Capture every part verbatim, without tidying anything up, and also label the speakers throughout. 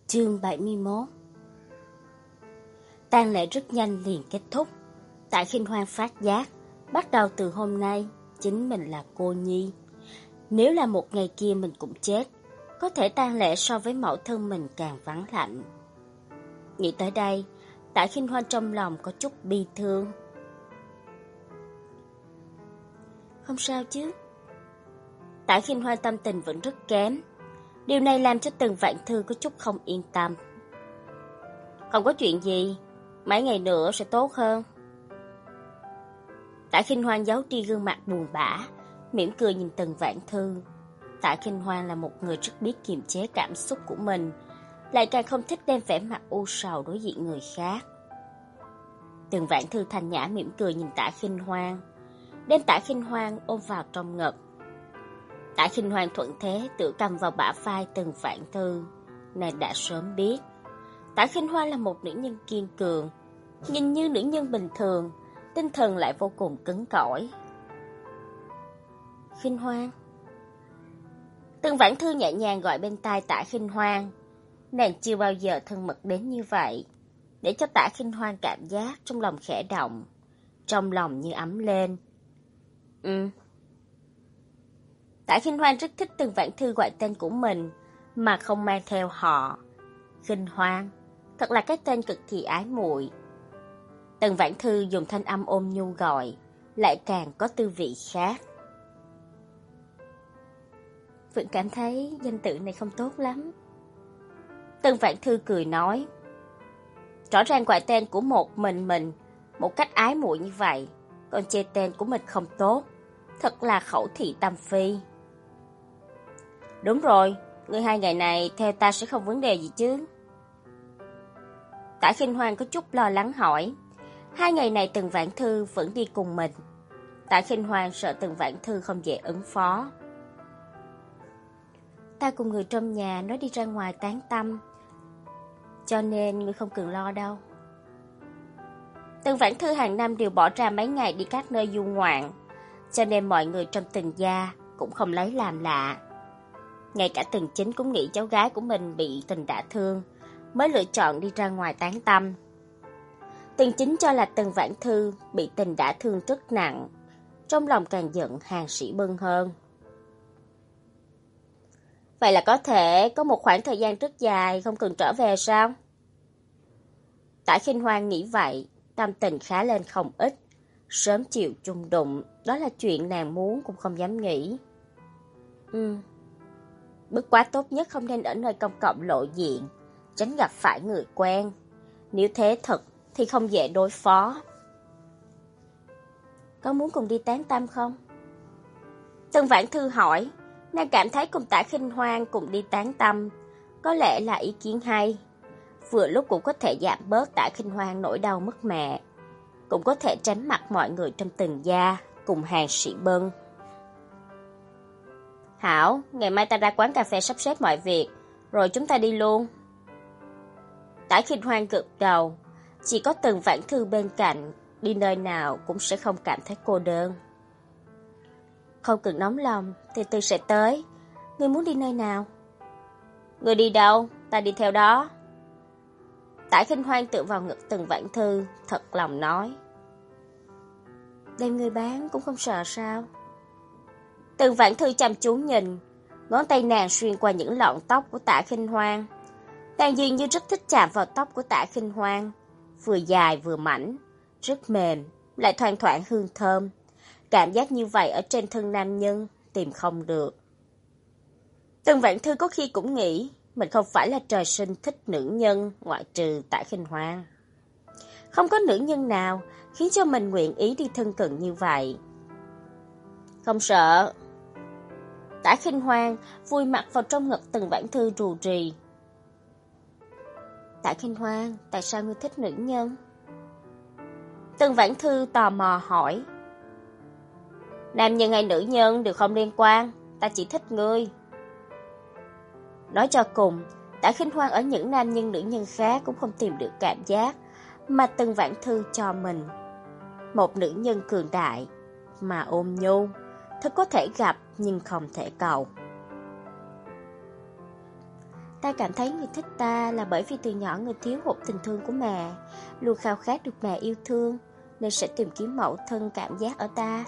Speaker 1: Chương bảy mươi mốt. Tang lễ rất nhanh liền kết thúc. Tạ Khinh Hoan phát giác, bắt đầu từ hôm nay, chính mình là cô nhi. Nếu là một ngày kia mình cũng chết, có thể tang lễ so với mẫu thân mình càng vắng lạnh. Nghĩ tới đây, Tạ Khinh Hoan trong lòng có chút bi thương. Không sao chứ? Tạ Khinh Hoan tâm tình vẫn rất kém. Điều này làm cho Tần Vãn Thư có chút không yên tâm. Không có chuyện gì, mấy ngày nữa sẽ tốt hơn. Tạ Khinh Hoan giấu đi gương mặt buồn bã, mỉm cười nhìn Tần Vãn Thư. Tạ Khinh Hoan là một người rất biết kiềm chế cảm xúc của mình, lại càng không thích đem vẻ mặt u sầu đối diện người khác. Tần Vãn Thư thành nhã mỉm cười nhìn Tạ Khinh Hoan, đem Tạ Khinh Hoan ôm vào trong ngực. Tạ Khinh Hoan thuận thế tự cầm vào bả vai Tần Vãn Thư. Nàng đã sớm biết Tạ Khinh Hoan là một nữ nhân kiên cường, nhìn như nữ nhân bình thường, tinh thần lại vô cùng cứng cỏi. Khinh Hoan. Tần Vãn Thư nhẹ nhàng gọi bên tai Tạ Khinh Hoan. Nàng chưa bao giờ thân mật đến như vậy, để cho Tạ Khinh Hoan cảm giác trong lòng khẽ động, trong lòng như ấm lên. Ừ. Tạ Khinh Hoan rất thích Tần Vãn Thư gọi tên của mình mà không mang theo họ. Khinh Hoan, thật là cái tên cực kỳ ái muội. Tần Vãn Thư dùng thanh âm ôn nhu gọi, lại càng có tư vị khác. Vẫn cảm thấy danh tự này không tốt lắm. Tần Vãn Thư cười nói, rõ ràng gọi tên của một mình mình một cách ái muội như vậy, còn chê tên của mình không tốt, thật là khẩu thị tâm phi. Đúng rồi, người hai ngày này theo ta sẽ không vấn đề gì chứ? Tạ Khinh Hoan có chút lo lắng hỏi. Hai ngày này Tần Vãn Thư vẫn đi cùng mình. Tạ Khinh Hoan sợ Tần Vãn Thư không dễ ứng phó. Ta cùng người trong nhà nói đi ra ngoài tán tâm, cho nên ngươi không cần lo đâu. Tần Vãn Thư hàng năm đều bỏ ra mấy ngày đi các nơi du ngoạn, cho nên mọi người trong Tần gia cũng không lấy làm lạ. Ngay cả Tần Chính cũng nghĩ cháu gái của mình bị Tần đả thương, mới lựa chọn đi ra ngoài tán tâm. Tần Chính cho là Tần Vãn Thư bị Tần đả thương rất nặng, trong lòng càng giận Hàng Sĩ Bân hơn. Vậy là có thể có một khoảng thời gian rất dài không cần trở về sao? Tạ Khinh Hoan nghĩ vậy, tâm tình khá lên không ít. Sớm chiều chung đụng, đó là chuyện nàng muốn cũng không dám nghĩ. Ừ, bất quá tốt nhất không nên ở nơi công cộng lộ diện, tránh gặp phải người quen. Nếu thế thật thì không dễ đối phó. Có muốn cùng đi tán tâm không? Tần Vãn Thư hỏi. Nàng cảm thấy cùng Tạ Khinh Hoan cùng đi tán tâm có lẽ là ý kiến hay. Vừa lúc cũng có thể giảm bớt Tạ Khinh Hoan nỗi đau mất mẹ, cũng có thể tránh mặt mọi người trong Tần gia cùng Hàng Sĩ Bân. Hảo, ngày mai ta ra quán cà phê sắp xếp mọi việc, rồi chúng ta đi luôn. Tạ Khinh Hoan gật đầu, chỉ có Tần Vãn Thư bên cạnh, đi nơi nào cũng sẽ không cảm thấy cô đơn. Không cần nóng lòng, từ từ sẽ tới. Ngươi muốn đi nơi nào? Ngươi đi đâu, ta đi theo đó. Tạ Khinh Hoan tựa vào ngực Tần Vãn Thư, thật lòng nói. Đem ngươi bán cũng không sợ sao? Tần Vãn Thư chăm chú nhìn, ngón tay nàng xuyên qua những lọn tóc của Tạ Khinh Hoan. Nàng dường như rất thích chạm vào tóc của Tạ Khinh Hoan, vừa dài vừa mảnh, rất mềm, lại thoang thoảng hương thơm. Cảm giác như vậy ở trên thân nam nhân tìm không được. Tần Vãn Thư có khi cũng nghĩ mình không phải là trời sinh thích nữ nhân ngoại trừ Tạ Khinh Hoan. Không có nữ nhân nào khiến cho mình nguyện ý đi thân cận như vậy. Không sợ. Tạ Khinh Hoan vùi mặt vào trong ngực Tần Vãn Thư rù rì. Tạ Khinh Hoan, tại sao ngươi thích nữ nhân? Tần Vãn Thư tò mò hỏi. Nam nhân hay nữ nhân đều không liên quan, ta chỉ thích ngươi. Nói cho cùng, Tạ Khinh Hoan ở những nam nhân nữ nhân khác cũng không tìm được cảm giác mà Tần Vãn Thư cho mình. Một nữ nhân cường đại, mà ôn nhu, thật có thể gặp nhưng không thể cầu. Ta cảm thấy người thích ta là bởi vì từ nhỏ người thiếu hụt tình thương của mẹ, luôn khao khát được mẹ yêu thương, nên sẽ tìm kiếm mẫu thân cảm giác ở ta.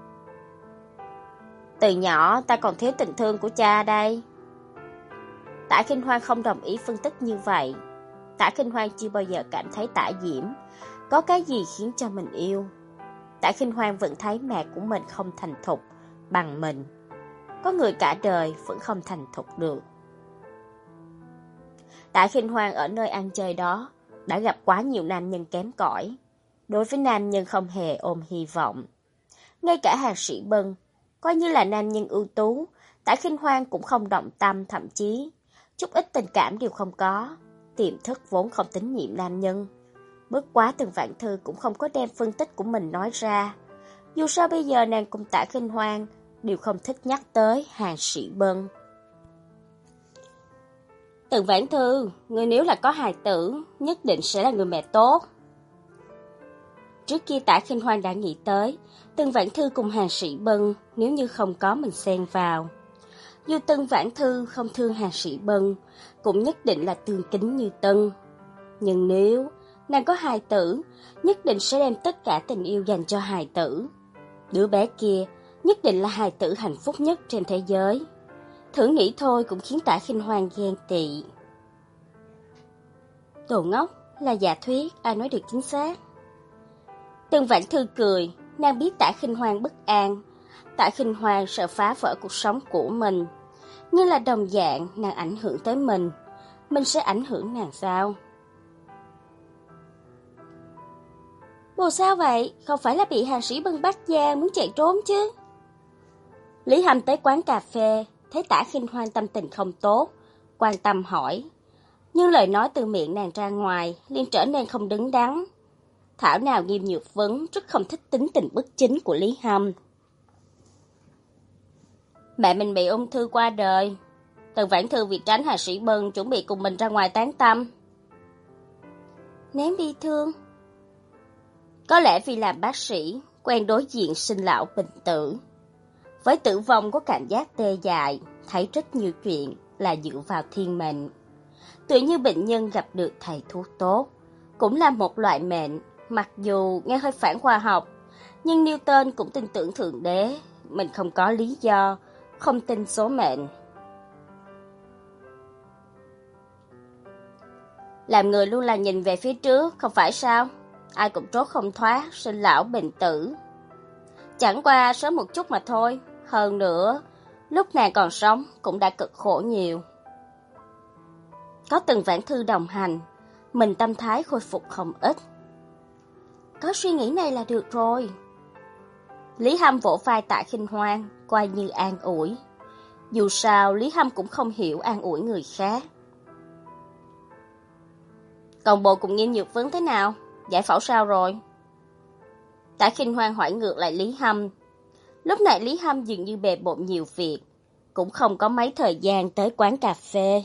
Speaker 1: Từ nhỏ ta còn thiếu tình thương của cha đây. Tả Kinh Hoan không đồng ý phân tích như vậy. Tả Kinh Hoan chưa bao giờ cảm thấy Tả Diễm có cái gì khiến cho mình yêu. Tả Kinh Hoan vẫn thấy mẹ của mình không thành thục bằng mình. Có người cả đời vẫn không thành thục được. Tả Kinh Hoan ở nơi ăn chơi đó đã gặp quá nhiều nam nhân kém cỏi. Đối với nam nhân không hề ôm hy vọng. Ngay cả Hàn Sĩ Bân, coi như là nam nhân ưu tú, Tả Kinh Hoan cũng không động tâm, thậm chí chút ít tình cảm đều không có. Tiềm thức vốn không tín nhiệm nam nhân. Bất quá Tần Vãn Thư cũng không có đem phân tích của mình nói ra. Dù sao bây giờ nàng cùng Tả Kinh Hoan đều không thích nhắc tới Hàn Sĩ Bân. Tần Vãn Thư, người nếu là có hài tử, nhất định sẽ là người mẹ tốt. Trước kia Tả Kinh Hoan đã nghĩ tới, Tần Vãn Thư cùng Hàn Sĩ Bân nếu như không có mình xen vào. Dù Tần Vãn Thư không thương Hàn Sĩ Bân, cũng nhất định là tương kính như Tân. Nhưng nếu nàng có hài tử, nhất định sẽ đem tất cả tình yêu dành cho hài tử. Đứa bé kia nhất định là hài tử hạnh phúc nhất trên thế giới. Thử nghĩ thôi cũng khiến Tả Kinh Hoan ghen tị. Đồ ngốc, là giả thuyết, ai nói được chính xác. Tần Vãn Thư cười, nàng biết Tả Kinh Hoan bất an. Tả Kinh Hoan sợ phá vỡ cuộc sống của mình. Nhưng là đồng dạng nàng ảnh hưởng tới mình. Mình sẽ ảnh hưởng nàng sao? Bồ sao vậy? Không phải là bị Hàn Sĩ Bân bắt gian muốn chạy trốn chứ? Lý Hâm tới quán cà phê, thấy Tả Kinh Hoan tâm tình không tốt, quan tâm hỏi. Nhưng lời nói từ miệng nàng ra ngoài liền trở nên không đứng đắn. Thảo nào Nghiêm Nhược Vấn rất không thích tính tình bất chính của Lý Hâm. Mẹ mình bị ung thư qua đời. Tần Vãn Thư vì tránh Hàn Sĩ Bân chuẩn bị cùng mình ra ngoài tán tâm. Ném bi thương. Có lẽ vì làm bác sĩ, quen đối diện sinh lão bệnh tử. Với tử vong có cảm giác tê dại, thấy rất nhiều chuyện là dựa vào thiên mệnh. Tự như bệnh nhân gặp được thầy thuốc tốt, cũng là một loại mệnh, mặc dù nghe hơi phản khoa học, nhưng Newton cũng tin tưởng Thượng Đế, mình không có lý do, không tin số mệnh. Làm người luôn là nhìn về phía trước, không phải sao? Ai cũng trốn không thoát, sinh lão bệnh tử. Chẳng qua sớm một chút mà thôi, hơn nữa, lúc nàng còn sống cũng đã cực khổ nhiều. Có Tần Vãn Thư đồng hành, mình tâm thái khôi phục không ít. Có suy nghĩ này là được rồi. Lý Hâm vỗ vai Tả Kinh Hoan, coi như an ủi. Dù sao, Lý Hâm cũng không hiểu an ủi người khác. Còn bộ cùng Nghiêm Nhược Vấn thế nào? Giải phẫu sao rồi? Tả Kinh Hoan hỏi ngược lại Lý Hâm. Lúc này Lý Hâm dường như bề bộn nhiều việc, cũng không có mấy thời gian tới quán cà phê.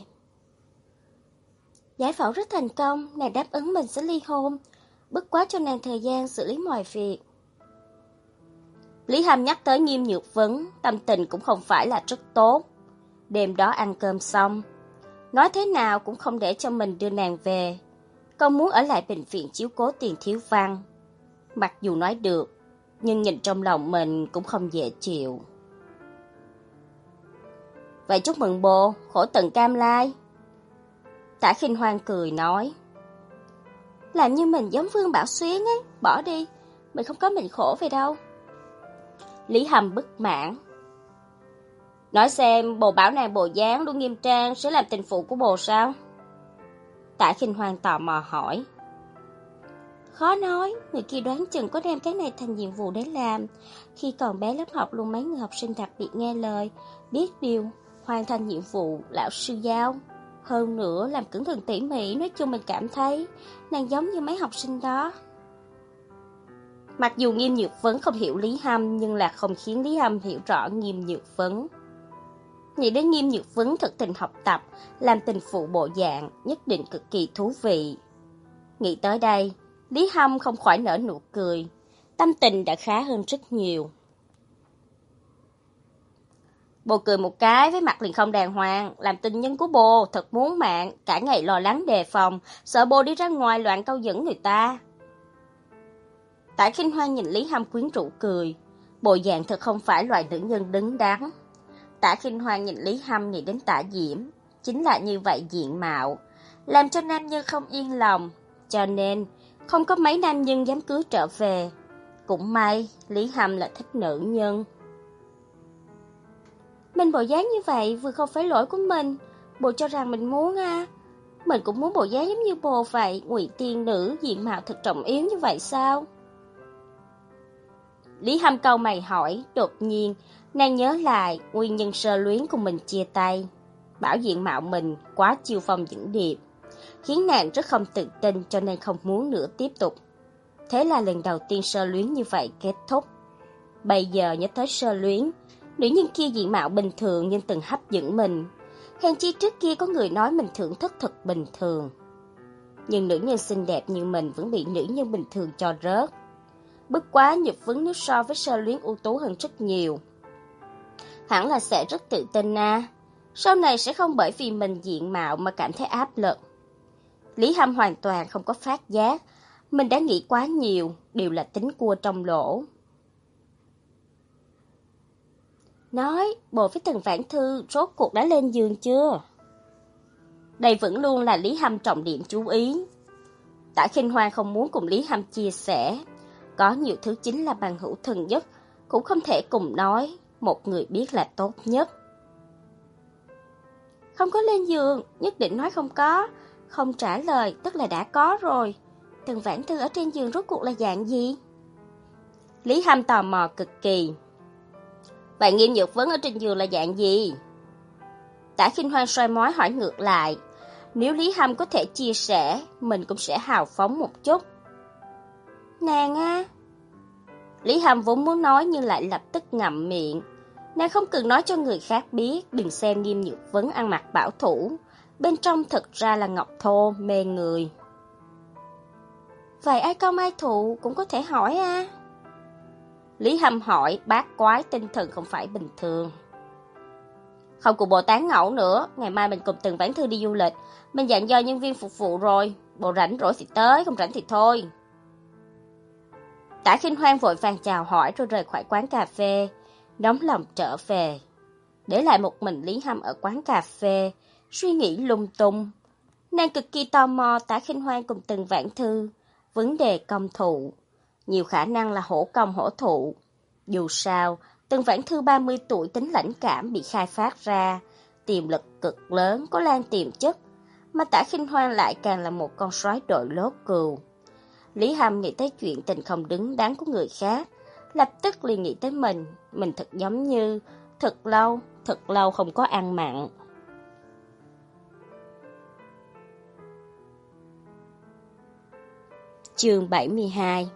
Speaker 1: Giải phẫu rất thành công, nàng đáp ứng mình sẽ ly hôn, bất quá cho nàng thời gian xử lý mọi việc. Lý Hâm nhắc tới Nghiêm Nhược Vấn, tâm tình cũng không phải là rất tốt. Đêm đó ăn cơm xong, nói thế nào cũng không để cho mình đưa nàng về, còn muốn ở lại bệnh viện chiếu cố Tiền Thiếu Văn. Mặc dù nói được, nhưng nhìn trong lòng mình cũng không dễ chịu. Vậy chúc mừng bồ, khổ tận cam lai. Tả Kinh Hoan cười nói. Làm như mình giống Vương Bảo Xuyến ấy, bỏ đi, mình không có mình khổ về đâu. Lý Hâm bất mãn. Nói xem bồ bảo nàng bồ dáng luôn nghiêm trang sẽ làm tình phụ của bồ sao? Tả Kinh Hoan tò mò hỏi. Khó nói, người kia đoán chừng có đem cái này thành nhiệm vụ để làm. Khi còn bé lớp học luôn mấy người học sinh đặc biệt nghe lời, biết điều, hoàn thành nhiệm vụ lão sư giao. Hơn nữa làm cẩn thận tỉ mỉ, nói chung mình cảm thấy nàng giống như mấy học sinh đó. Mặc dù Nghiêm Nhược Vấn không hiểu Lý Hâm, nhưng là không khiến Lý Hâm hiểu rõ Nghiêm Nhược Vấn. Nghĩ đến Nghiêm Nhược Vấn thực tình học tập, làm tình phụ bộ dạng, nhất định cực kỳ thú vị. Nghĩ tới đây, Lý Hâm không khỏi nở nụ cười, tâm tình đã khá hơn rất nhiều. Bồ cười một cái với mặt liền không đàng hoàng, làm tình nhân của bồ thật muốn mạng, cả ngày lo lắng đề phòng, sợ bồ đi ra ngoài loạn câu dẫn người ta. Tạ Khinh Hoan nhìn Lý Hâm quyến rũ cười, bộ dạng thật không phải loại nữ nhân đứng đắn. Tạ Khinh Hoan nhìn Lý Hâm nghĩ đến Tạ Diễm, chính là như vậy diện mạo, làm cho nam nhân không yên lòng, cho nên không có mấy nam nhân dám cưới trở về. Cũng may Lý Hâm là thích nữ nhân. Mình bộ dáng như vậy vừa không phải lỗi của mình, bồ cho rằng mình muốn à. Mình cũng muốn bộ dáng giống như bồ vậy, ngụy tiên nữ, diện mạo thật trọng yếu như vậy sao? Lý Hâm cau mày hỏi, đột nhiên, nàng nhớ lại nguyên nhân sơ luyến cùng mình chia tay. Bảo diện mạo mình quá chiêu phong dẫn điệp, khiến nàng rất không tự tin cho nên không muốn nữa tiếp tục. Thế là lần đầu tiên sơ luyến như vậy kết thúc. Bây giờ nhớ tới sơ luyến, nữ nhân kia diện mạo bình thường nhưng từng hấp dẫn mình. Hèn chi trước kia có người nói mình thưởng thức thật bình thường. Nhưng nữ nhân xinh đẹp như mình vẫn bị nữ nhân bình thường cho rớt. Bất quá Nhược Vấn nếu so với sơ luyến ưu tú hơn rất nhiều. Hẳn là sẽ rất tự tin à. Sau này sẽ không bởi vì mình diện mạo mà cảm thấy áp lực. Lý Hâm hoàn toàn không có phát giác. Mình đã nghĩ quá nhiều, đều là tính cua trong lỗ. Nói, bộ với Tần Vãn Thư rốt cuộc đã lên giường chưa? Đây vẫn luôn là Lý Hâm trọng điểm chú ý. Tạ Khinh Hoan không muốn cùng Lý Hâm chia sẻ. Có nhiều thứ chính là bằng hữu thân nhất, cũng không thể cùng nói, một người biết là tốt nhất. Không có lên giường, nhất định nói không có. Không trả lời, tức là đã có rồi. Tần Vãn Thư ở trên giường rốt cuộc là dạng gì? Lý Hâm tò mò cực kỳ. Vậy Nghiêm Nhược Vấn ở trên giường là dạng gì? Tạ Khinh Hoan soi mói hỏi ngược lại. Nếu Lý Hâm có thể chia sẻ, mình cũng sẽ hào phóng một chút. Nàng á. Lý Hâm vốn muốn nói nhưng lại lập tức ngậm miệng. Nàng không cần nói cho người khác biết, đừng xem Nghiêm Nhược Vấn ăn mặc bảo thủ. Bên trong thật ra là ngọc thô, mê người. Vậy ai công ai thụ cũng có thể hỏi à? Lý Hâm hỏi, bát quái tinh thần không phải bình thường. Không cùng bộ tán ngẫu nữa, ngày mai mình cùng Tần Vãn Thư đi du lịch. Mình dặn dò nhân viên phục vụ rồi, bộ rảnh rỗi thì tới, không rảnh thì thôi. Tạ Khinh Hoan vội vàng chào hỏi rồi rời khỏi quán cà phê, nóng lòng trở về. Để lại một mình Lý Hâm ở quán cà phê, suy nghĩ lung tung. Nàng cực kỳ tò mò Tạ Khinh Hoan cùng Tần Vãn Thư, vấn đề công thụ. Nhiều khả năng là hổ công hổ thụ. Dù sao, Tần Vãn Thư ba mươi tuổi tính lãnh cảm bị khai phát ra, tiềm lực cực lớn, có lan tiềm chất, mà Tạ Khinh Hoan lại càng là một con sói đội lốt cừu. Lý Hâm nghĩ tới chuyện tình không đứng đắn của người khác, lập tức liền nghĩ tới mình, mình thật giống như thật lâu, thật lâu không có ăn mặn. Chương bảy mươi hai.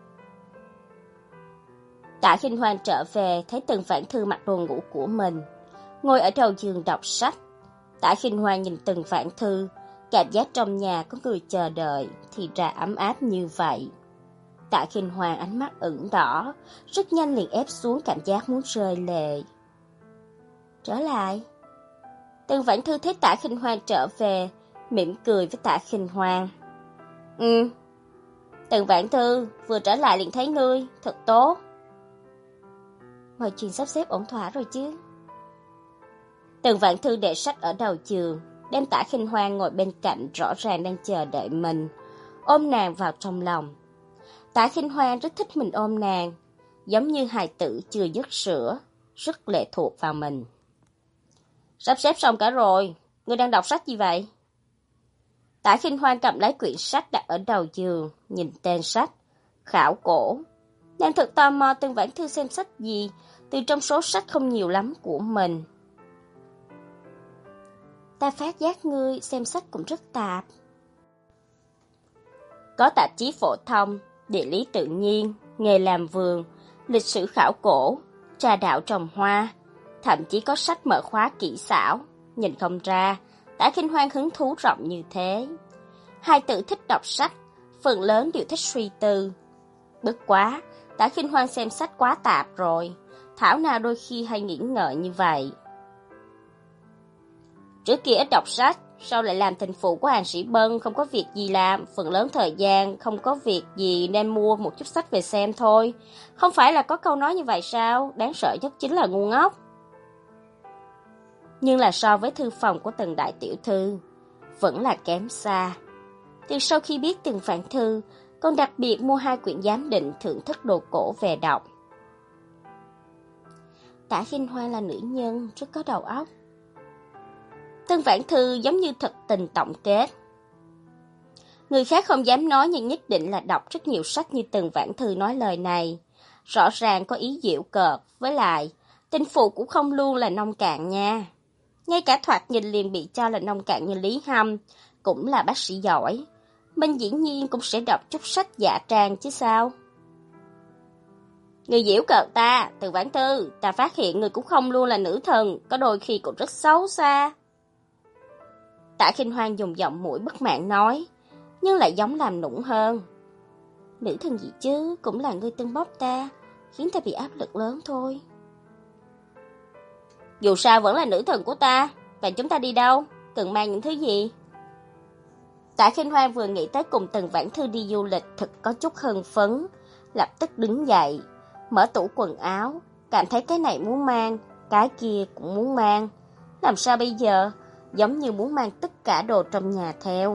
Speaker 1: Tạ Khinh Hoan trở về thấy Tần Vãn Thư mặc đồ ngủ của mình, ngồi ở đầu giường đọc sách. Tạ Khinh Hoan nhìn Tần Vãn Thư, cảm giác trong nhà có người chờ đợi thì ra ấm áp như vậy. Tạ Khinh Hoan ánh mắt ửng đỏ, rất nhanh liền ép xuống cảm giác muốn rơi lệ. Trở lại. Tần Vãn Thư thấy Tạ Khinh Hoan trở về, mỉm cười với Tạ Khinh Hoan. Ừ. Tần Vãn Thư, vừa trở lại liền thấy ngươi, thật tốt. Mọi chuyện sắp xếp ổn thỏa rồi chứ? Tần Vãn Thư để sách ở đầu giường, đem Tạ Khinh Hoan ngồi bên cạnh rõ ràng đang chờ đợi mình, ôm nàng vào trong lòng. Tạ Khinh Hoan rất thích mình ôm nàng, giống như hài tử chưa dứt sữa, rất lệ thuộc vào mình. Sắp xếp xong cả rồi, ngươi đang đọc sách gì vậy? Tạ Khinh Hoan cầm lấy quyển sách đặt ở đầu giường, nhìn tên sách, khảo cổ. Nàng thật tò mò Tần Vãn Thư xem sách gì, từ trong số sách không nhiều lắm của mình. Ta phát giác ngươi xem sách cũng rất tạp. Có tạp chí phổ thông, địa lý tự nhiên, nghề làm vườn, lịch sử khảo cổ, trà đạo trồng hoa, thậm chí có sách mở khóa kỹ xảo. Nhìn không ra, Tạ Khinh Hoan hứng thú rộng như thế. Hai tử thích đọc sách, phần lớn đều thích suy tư. Bất quá, Tạ Khinh Hoan xem sách quá tạp rồi, thảo nào đôi khi hay nghĩ ngợi như vậy. Trước kia ít đọc sách, sau lại làm tình phụ của Hàng Sĩ Bân, không có việc gì làm, phần lớn thời gian không có việc gì nên mua một chút sách về xem thôi. Không phải là có câu nói như vậy sao? Đáng sợ nhất chính là ngu ngốc. Nhưng là so với thư phòng của từng đại tiểu thư, vẫn là kém xa. Từ sau khi biết từng phản thư, con đặc biệt mua hai quyển giám định thưởng thức đồ cổ về đọc. Tả Khinh Hoa là nữ nhân, rất có đầu óc. Tân Vãn Thư giống như thật tình tổng kết. Người khác không dám nói nhưng nhất định là đọc rất nhiều sách như Tân Vãn Thư nói lời này. Rõ ràng có ý giễu cợt, với lại, tình phụ cũng không luôn là nông cạn nha. Ngay cả thoạt nhìn liền bị cho là nông cạn như Lý Hâm, cũng là bác sĩ giỏi. Mình dĩ nhiên cũng sẽ đọc chút sách dạ trang chứ sao. Người giễu cợt ta, Từ Vãn Thư, ta phát hiện người cũng không luôn là nữ thần, có đôi khi cũng rất xấu xa. Tạ Khinh Hoan dùng giọng mũi bất mãn nói, nhưng lại giống làm nũng hơn. Nữ thần gì chứ, cũng là ngươi tưng bốc ta, khiến ta bị áp lực lớn thôi. Dù sao vẫn là nữ thần của ta, và chúng ta đi đâu, cần mang những thứ gì? Tạ Khinh Hoan vừa nghĩ tới cùng Tần Vãn Thư đi du lịch thật có chút hưng phấn, lập tức đứng dậy, mở tủ quần áo, cảm thấy cái này muốn mang, cái kia cũng muốn mang. Làm sao bây giờ? Giống như muốn mang tất cả đồ trong nhà theo.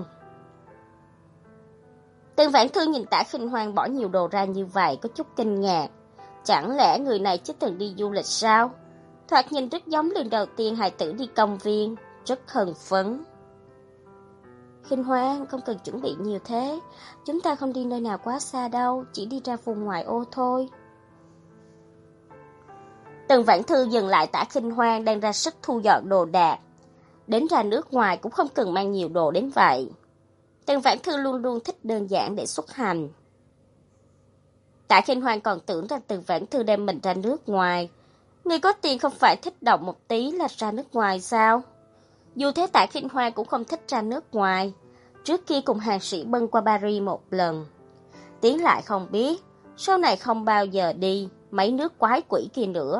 Speaker 1: Tần Vãn Thư nhìn Tạ Khinh Hoan bỏ nhiều đồ ra như vậy có chút kinh ngạc. Chẳng lẽ người này chưa từng đi du lịch sao? Thoạt nhìn rất giống lần đầu tiên hài tử đi công viên, rất hưng phấn. Khinh Hoan, không cần chuẩn bị nhiều thế. Chúng ta không đi nơi nào quá xa đâu, chỉ đi ra vùng ngoại ô thôi. Tần Vãn Thư dừng lại Tạ Khinh Hoan đang ra sức thu dọn đồ đạc. Đến ra nước ngoài cũng không cần mang nhiều đồ đến vậy. Tần Vãn Thư luôn luôn thích đơn giản để xuất hành. Tạ Khinh Hoan còn tưởng rằng Tần Vãn Thư đem mình ra nước ngoài. Người có tiền không phải thích động một tí là ra nước ngoài sao? Dù thế Tạ Khinh Hoan cũng không thích ra nước ngoài. Trước kia cùng Hàng Sĩ Bân qua Paris một lần. Tiến lại không biết, sau này không bao giờ đi mấy nước quái quỷ kia nữa.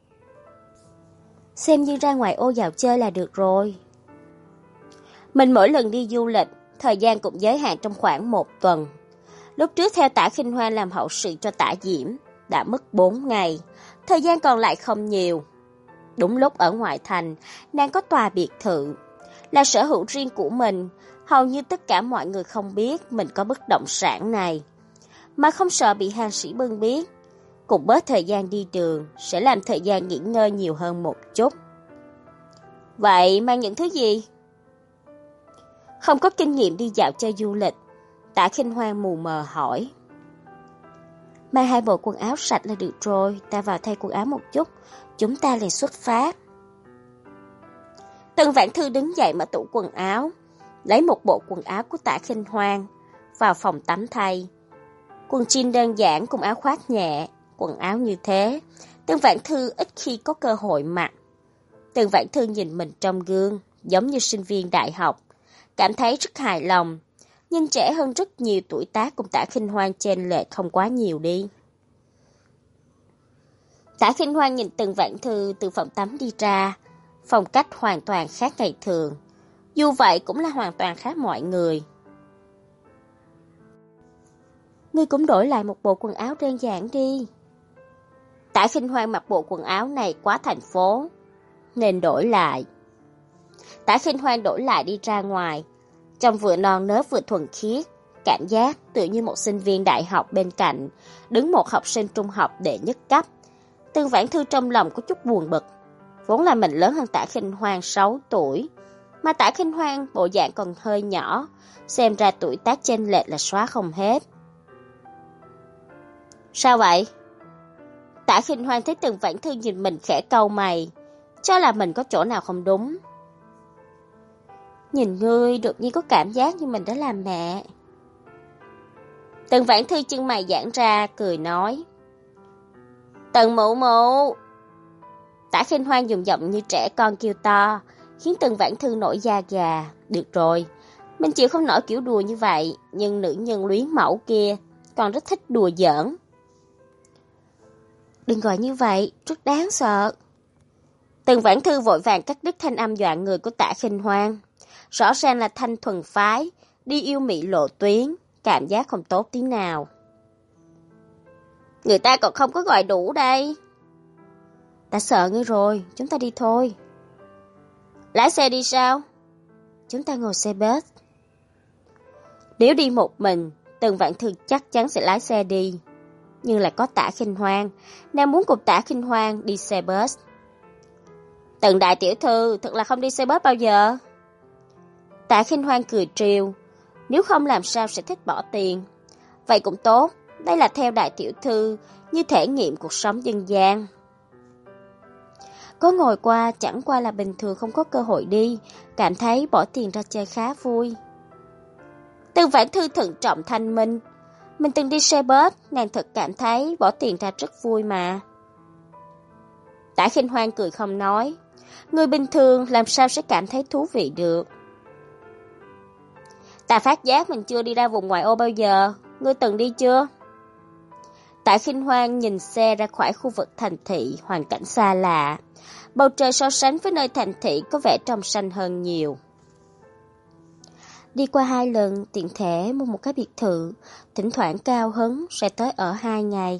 Speaker 1: Xem như ra ngoài ô dạo chơi là được rồi. Mình mỗi lần đi du lịch, thời gian cũng giới hạn trong khoảng một tuần. Lúc trước theo Tạ Khinh Hoan làm hậu sự cho Tạ Diễm, đã mất bốn ngày, thời gian còn lại không nhiều. Đúng lúc ở ngoại thành, nàng có tòa biệt thự, là sở hữu riêng của mình, hầu như tất cả mọi người không biết mình có bất động sản này. Mà không sợ bị Hàng Sĩ Bân biết, cũng bớt thời gian đi đường, sẽ làm thời gian nghỉ ngơi nhiều hơn một chút. Vậy mang những thứ gì? Không có kinh nghiệm đi dạo chơi du lịch, Tạ Khinh Hoan mù mờ hỏi. Mang hai bộ quần áo sạch là được rồi, ta vào thay quần áo một chút, chúng ta liền xuất phát. Tần Vãn Thư đứng dậy mở tủ quần áo, lấy một bộ quần áo của Tạ Khinh Hoan, vào phòng tắm thay. Quần jean đơn giản cùng áo khoác nhẹ, quần áo như thế, Tần Vãn Thư ít khi có cơ hội mặc. Tần Vãn Thư nhìn mình trong gương, giống như sinh viên đại học, cảm thấy rất hài lòng, nhưng trẻ hơn rất nhiều, tuổi tác cùng Tạ Khinh Hoan chênh lệch không quá nhiều đi. Tạ Khinh Hoan nhìn Tần Vãn Thư từ phòng tắm đi ra, phong cách hoàn toàn khác ngày thường, dù vậy cũng là hoàn toàn khác mọi người. Ngươi cũng đổi lại một bộ quần áo đơn giản đi. Tạ Khinh Hoan mặc bộ quần áo này quá thành phố, nên đổi lại. Tạ Khinh Hoan đổi lại đi ra ngoài, trông vừa non nớt vừa thuần khiết, cảm giác tự như một sinh viên đại học bên cạnh, đứng một học sinh trung học đệ nhất cấp. Tần Vãn Thư trong lòng có chút buồn bực, vốn là mình lớn hơn Tạ Khinh Hoan sáu tuổi, mà Tạ Khinh Hoan bộ dạng còn hơi nhỏ, xem ra tuổi tác chênh lệch là xóa không hết. Sao vậy? Tạ Khinh Hoan thấy Tần Vãn Thư nhìn mình khẽ cau mày, cho là mình có chỗ nào không đúng. Nhìn ngươi đột nhiên có cảm giác như mình đã làm mẹ. Tần Vãn Thư chân mày giãn ra, cười nói. Tần mụ mụ. Tạ Khinh Hoan dùng giọng như trẻ con kêu to, khiến Tần Vãn Thư nổi da gà. Được rồi, mình chịu không nổi kiểu đùa như vậy, nhưng nữ nhân luyến mẫu kia còn rất thích đùa giỡn. Đừng gọi như vậy, rất đáng sợ. Tần Vãn Thư vội vàng cắt đứt thanh âm dọa người của Tạ Khinh Hoan. Rõ ràng là thanh thuần phái, đi yêu mị lộ tuyến, cảm giác không tốt tí nào. Người ta còn không có gọi đủ đây. Ta sợ ngươi rồi, chúng ta đi thôi. Lái xe đi sao? Chúng ta ngồi xe bus. Nếu đi một mình, Tần Vãn Thư chắc chắn sẽ lái xe đi. Nhưng lại có Tạ Khinh Hoan, nàng muốn cùng Tạ Khinh Hoan đi xe bus. Tần đại tiểu thư thật là không đi xe bus bao giờ. Tạ Khinh Hoan cười trêu, nếu không làm sao sẽ thích bỏ tiền. Vậy cũng tốt, đây là theo đại tiểu thư như thể nghiệm cuộc sống dân gian. Có ngồi qua chẳng qua là bình thường không có cơ hội đi, cảm thấy bỏ tiền ra chơi khá vui. Tần Vãn Thư thận trọng thanh minh, mình từng đi xe bus, nàng thật cảm thấy bỏ tiền ra rất vui mà. Tạ Khinh Hoan cười không nói, người bình thường làm sao sẽ cảm thấy thú vị được. Ta phát giác mình chưa đi ra vùng ngoại ô bao giờ, ngươi từng đi chưa? Tạ Khinh Hoan nhìn xe ra khỏi khu vực thành thị, hoàn cảnh xa lạ. Bầu trời so sánh với nơi thành thị có vẻ trong xanh hơn nhiều. Đi qua hai lần, tiện thể mua một cái biệt thự, thỉnh thoảng cao hứng sẽ tới ở hai ngày.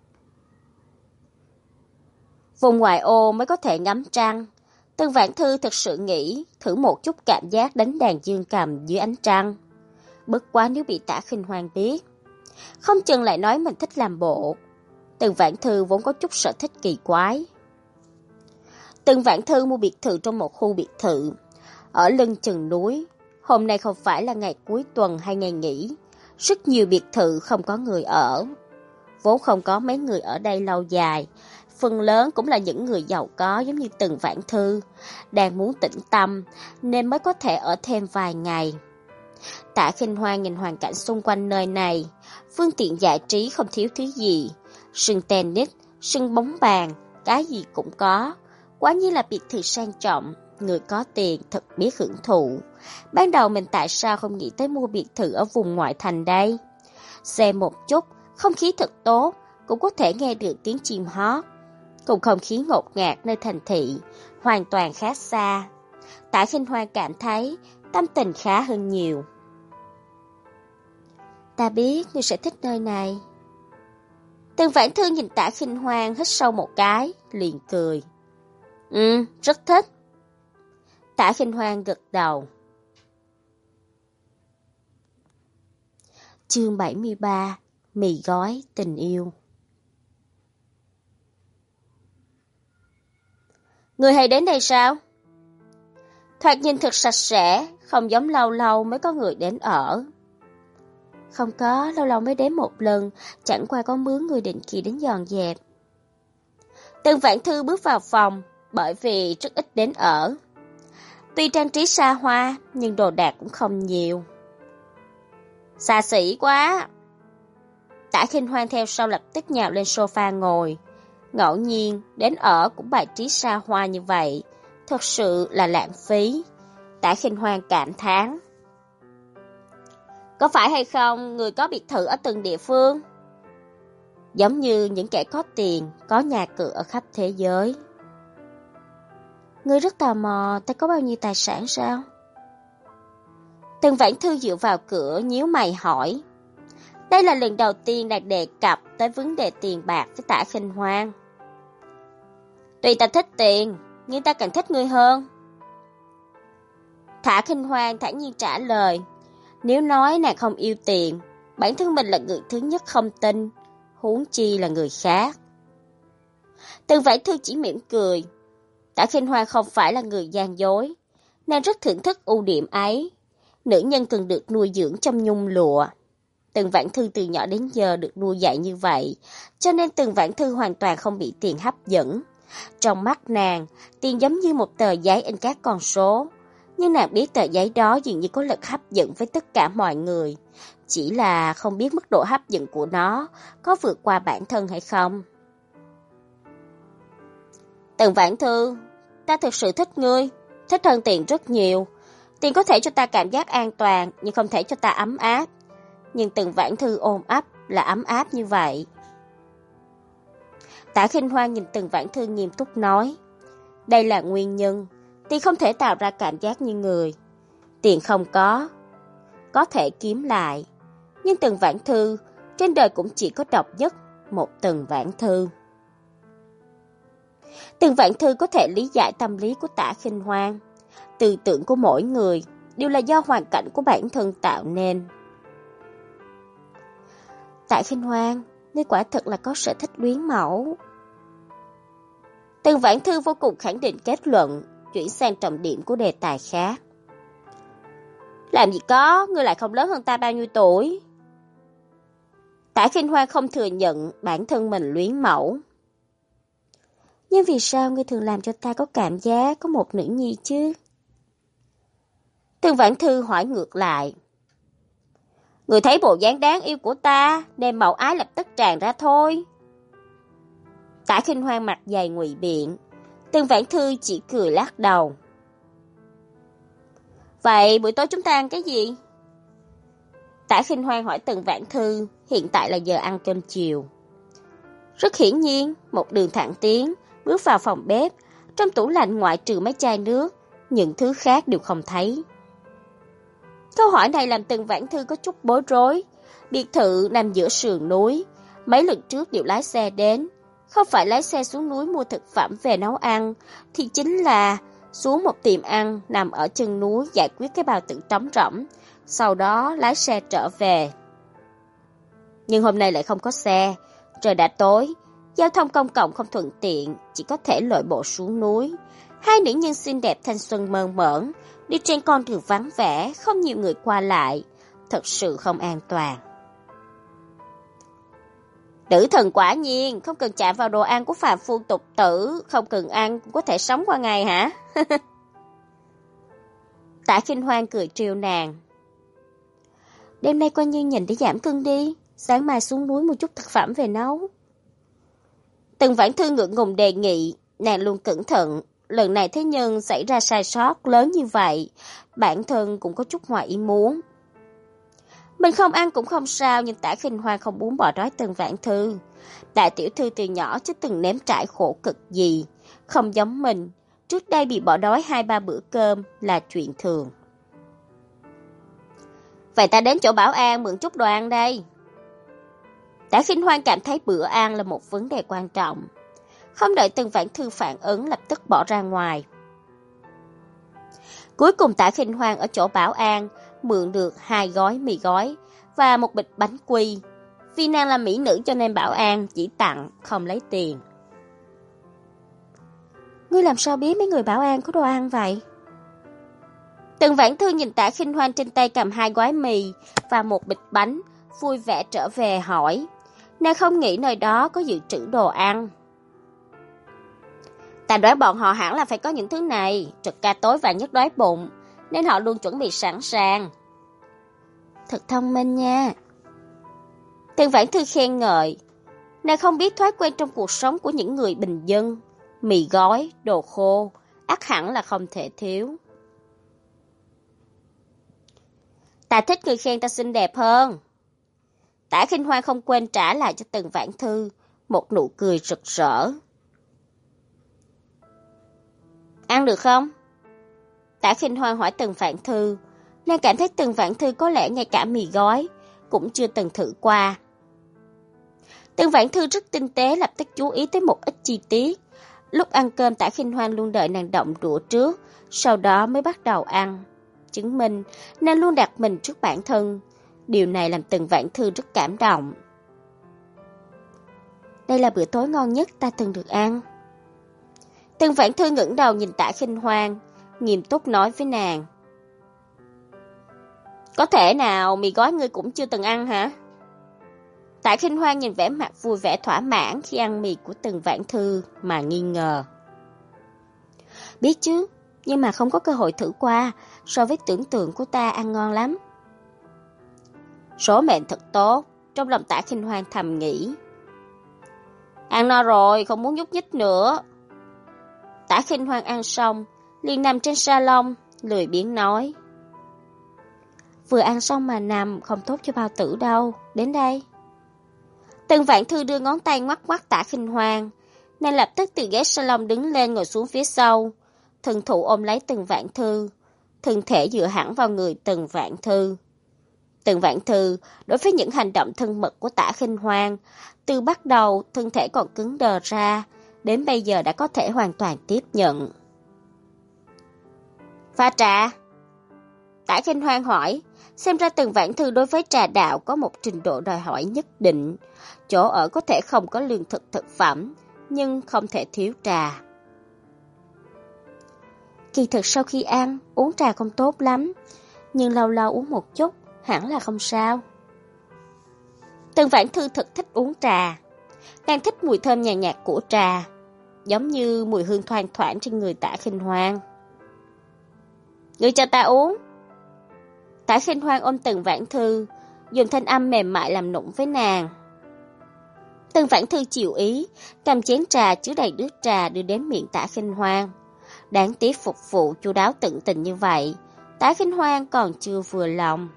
Speaker 1: Vùng ngoại ô mới có thể ngắm trăng. Tần Vãn Thư thật sự nghĩ thử một chút cảm giác đánh đàn dương cầm dưới ánh trăng. Bất quá nếu bị Tạ Khinh Hoan biết, không chừng lại nói mình thích làm bộ. Tần Vãn Thư vốn có chút sở thích kỳ quái. Tần Vãn Thư mua biệt thự trong một khu biệt thự ở lưng chừng núi. Hôm nay không phải là ngày cuối tuần hay ngày nghỉ, rất nhiều biệt thự không có người ở. Vốn không có mấy người ở đây lâu dài, phần lớn cũng là những người giàu có giống như Tần Vãn Thư, đang muốn tĩnh tâm nên mới có thể ở thêm vài ngày. Tạ Khinh Hoan nhìn hoàn cảnh xung quanh nơi này, phương tiện giải trí không thiếu thứ gì, sân tennis, sân bóng bàn, cái gì cũng có. Quá như là biệt thự sang trọng, người có tiền thật biết hưởng thụ. Ban đầu mình tại sao không nghĩ tới mua biệt thự ở vùng ngoại thành đây? Xem một chút, không khí thật tốt, cũng có thể nghe được tiếng chim hót. Cùng không khí ngột ngạt nơi thành thị, hoàn toàn khác xa. Tạ Khinh Hoan cảm thấy tâm tình khá hơn nhiều. Ta biết ngươi sẽ thích nơi này. Tần Vãn Thư nhìn Tạ Khinh Hoan hít sâu một cái, liền cười. Ừ, rất thích. Tạ Khinh Hoan gật đầu. Chương bảy mươi ba, mì gói tình yêu. Người hay đến đây sao? Thoạt nhìn thật sạch sẽ, không giống lâu lâu mới có người đến ở. Không có, lâu lâu mới đến một lần, chẳng qua có mướn người định kỳ đến dọn dẹp. Tần Vãn Thư bước vào phòng, bởi vì rất ít đến ở. Tuy trang trí xa hoa, nhưng đồ đạc cũng không nhiều. Xa xỉ quá. Tạ Khinh Hoan theo sau lập tức nhào lên sofa ngồi. Ngẫu nhiên, đến ở cũng bài trí xa hoa như vậy, thật sự là lãng phí. Tạ Khinh Hoan cảm thán. Có phải hay không, người có biệt thự ở từng địa phương? Giống như những kẻ có tiền, có nhà cửa ở khắp thế giới. Ngươi rất tò mò ta có bao nhiêu tài sản sao? Tần Vãn Thư dựa vào cửa nhíu mày hỏi. Đây là lần đầu tiên nàng đề cập tới vấn đề tiền bạc với Tạ Khinh Hoan. Tuy ta thích tiền, nhưng ta càng thích ngươi hơn. Tạ Khinh Hoan thản nhiên trả lời. Nếu nói nàng không yêu tiền, bản thân mình là người thứ nhất không tin, huống chi là người khác. Tần Vãn Thư chỉ mỉm cười. Tạ Khinh Hoan không phải là người gian dối, nàng rất thưởng thức ưu điểm ấy. Nữ nhân cần được nuôi dưỡng trong nhung lụa. Tần Vãn Thư từ nhỏ đến giờ được nuôi dạy như vậy, cho nên Tần Vãn Thư hoàn toàn không bị tiền hấp dẫn. Trong mắt nàng, tiền giống như một tờ giấy in các con số, nhưng nàng biết tờ giấy đó dường như có lực hấp dẫn với tất cả mọi người, chỉ là không biết mức độ hấp dẫn của nó có vượt qua bản thân hay không. Tần Vãn Thư, ta thực sự thích ngươi, thích hơn tiền rất nhiều. Tiền có thể cho ta cảm giác an toàn, nhưng không thể cho ta ấm áp. Nhưng Tần Vãn Thư ôm ấp là ấm áp như vậy. Tạ Khinh Hoan nhìn Tần Vãn Thư nghiêm túc nói, đây là nguyên nhân, tiền không thể tạo ra cảm giác như người. Tiền không có, có thể kiếm lại. Nhưng Tần Vãn Thư, trên đời cũng chỉ có độc nhất một Tần Vãn Thư. Tần Vãn Thư có thể lý giải tâm lý của Tạ Khinh Hoan. Tư tưởng của mỗi người đều là do hoàn cảnh của bản thân tạo nên. Tạ Khinh Hoan, ngươi quả thật là có sở thích luyến mẫu. Tần Vãn Thư vô cùng khẳng định kết luận, chuyển sang trọng điểm của đề tài khác. Làm gì có, ngươi lại không lớn hơn ta bao nhiêu tuổi. Tạ Khinh Hoan không thừa nhận bản thân mình luyến mẫu. Nhưng vì sao ngươi thường làm cho ta có cảm giác có một nữ nhi chứ? Tần Vãn Thư hỏi ngược lại. Người thấy bộ dáng đáng yêu của ta, nên mẫu ái lập tức tràn ra thôi. Tạ Khinh Hoan mặt dày ngụy biện. Tần Vãn Thư chỉ cười lắc đầu. Vậy buổi tối chúng ta ăn cái gì? Tạ Khinh Hoan hỏi Tần Vãn Thư, hiện tại là giờ ăn cơm chiều. Rất hiển nhiên, một đường thẳng tiến, bước vào phòng bếp, trong tủ lạnh ngoại trừ mấy chai nước, những thứ khác đều không thấy. Câu hỏi này làm Tần Vãn Thư có chút bối rối. Biệt thự nằm giữa sườn núi, mấy lần trước đều lái xe đến, không phải lái xe xuống núi mua thực phẩm về nấu ăn, thì chính là xuống một tiệm ăn nằm ở chân núi giải quyết cái bao tử trống rỗng, sau đó lái xe trở về. Nhưng hôm nay lại không có xe, trời đã tối, giao thông công cộng không thuận tiện, chỉ có thể lội bộ xuống núi. Hai nữ nhân xinh đẹp thanh xuân mơn mởn, đi trên con đường vắng vẻ, không nhiều người qua lại, thật sự không an toàn. Nữ thần quả nhiên, không cần chạm vào đồ ăn của phàm phu tục tử, không cần ăn cũng có thể sống qua ngày hả? Tạ Khinh Hoan cười trêu nàng. Đêm nay coi như nhìn để giảm cân đi, sáng mai xuống núi mua chút thực phẩm về nấu. Tần Vãn Thư ngượng ngùng đề nghị, nàng luôn cẩn thận, lần này thế nhưng xảy ra sai sót lớn như vậy, bản thân cũng có chút ngoài ý muốn. Mình không ăn cũng không sao, nhưng Tạ Khinh Hoan không muốn bỏ đói Tần Vãn Thư. Đại tiểu thư từ nhỏ chứ từng nếm trải khổ cực gì, không giống mình, trước đây bị bỏ đói hai ba bữa cơm là chuyện thường. Vậy ta đến chỗ Bảo An mượn chút đồ ăn đây. Tạ Khinh Hoan cảm thấy bữa ăn là một vấn đề quan trọng. Không đợi Tần Vãn Thư phản ứng lập tức bỏ ra ngoài. Cuối cùng Tạ Khinh Hoan ở chỗ Bảo An mượn được hai gói mì gói và một bịch bánh quy. Vì nàng là mỹ nữ cho nên Bảo An chỉ tặng, không lấy tiền. Ngươi làm sao biết mấy người Bảo An có đồ ăn vậy? Tần Vãn Thư nhìn Tạ Khinh Hoan trên tay cầm hai gói mì và một bịch bánh, vui vẻ trở về hỏi. Nàng không nghĩ nơi đó có dự trữ đồ ăn. Ta đoán bọn họ hẳn là phải có những thứ này, trực ca tối và nhất đói bụng, nên họ luôn chuẩn bị sẵn sàng. Thật thông minh nha. Tần Vãn Thư khen ngợi. Nàng không biết thói quen trong cuộc sống của những người bình dân, mì gói, đồ khô, ắt hẳn là không thể thiếu. Ta thích người khen ta xinh đẹp hơn. Tạ Khinh Hoan không quên trả lại cho Tần Vãn Thư một nụ cười rực rỡ. Ăn được không? Tạ Khinh Hoan hỏi Tần Vãn Thư. Nàng cảm thấy Tần Vãn Thư có lẽ ngay cả mì gói cũng chưa từng thử qua. Tần Vãn Thư rất tinh tế, lập tức chú ý tới một ít chi tiết. Lúc ăn cơm Tạ Khinh Hoan luôn đợi nàng động đũa trước, sau đó mới bắt đầu ăn. Chứng minh nàng luôn đặt mình trước bản thân. Điều này làm Tần Vãn Thư rất cảm động. Đây là bữa tối ngon nhất ta từng được ăn. Tần Vãn Thư ngẩng đầu nhìn Tạ Khinh Hoan, nghiêm túc nói với nàng. Có thể nào mì gói ngươi cũng chưa từng ăn hả? Tạ Khinh Hoan nhìn vẻ mặt vui vẻ thỏa mãn khi ăn mì của Tần Vãn Thư mà nghi ngờ. Biết chứ, nhưng mà không có cơ hội thử qua, so với tưởng tượng của ta ăn ngon lắm. Số mệnh thật tốt, trong lòng Tạ Khinh Hoan thầm nghĩ. Ăn no rồi, không muốn nhúc nhích nữa. Tạ Khinh Hoan ăn xong, liền nằm trên salon, lười biếng nói. Vừa ăn xong mà nằm, không tốt cho bao tử đâu, đến đây. Tần Vãn Thư đưa ngón tay ngoắc ngoắc Tạ Khinh Hoan, Nàng lập tức từ ghế salon đứng lên ngồi xuống phía sau, thân thủ ôm lấy Tần Vãn Thư, thân thể dựa hẳn vào người Tần Vãn Thư. Tần Vãn Thư đối với những hành động thân mật của Tả Khinh Hoang, từ bắt đầu thân thể còn cứng đờ ra, đến bây giờ đã có thể hoàn toàn tiếp nhận. Pha trà? Tả Khinh Hoang hỏi, xem ra Tần Vãn Thư đối với trà đạo có một trình độ đòi hỏi nhất định. Chỗ ở có thể không có lương thực thực phẩm, nhưng không thể thiếu trà. Kỳ thực sau khi ăn, uống trà không tốt lắm, nhưng lâu lâu uống một chút, hẳn là không sao. Tần Vãn Thư thật thích uống trà. Nàng thích mùi thơm nhàn nhạt của trà, giống như mùi hương thoang thoảng trên người Tả Khinh Hoang. Ngươi cho ta uống. Tả Khinh Hoang ôm Tần Vãn Thư, dùng thanh âm mềm mại làm nũng với nàng. Tần Vãn Thư chịu ý, cầm chén trà chứa đầy nước trà đưa đến miệng Tả Khinh Hoang. Đáng tiếc phục vụ chu đáo tận tình như vậy, Tả Khinh Hoang còn chưa vừa lòng.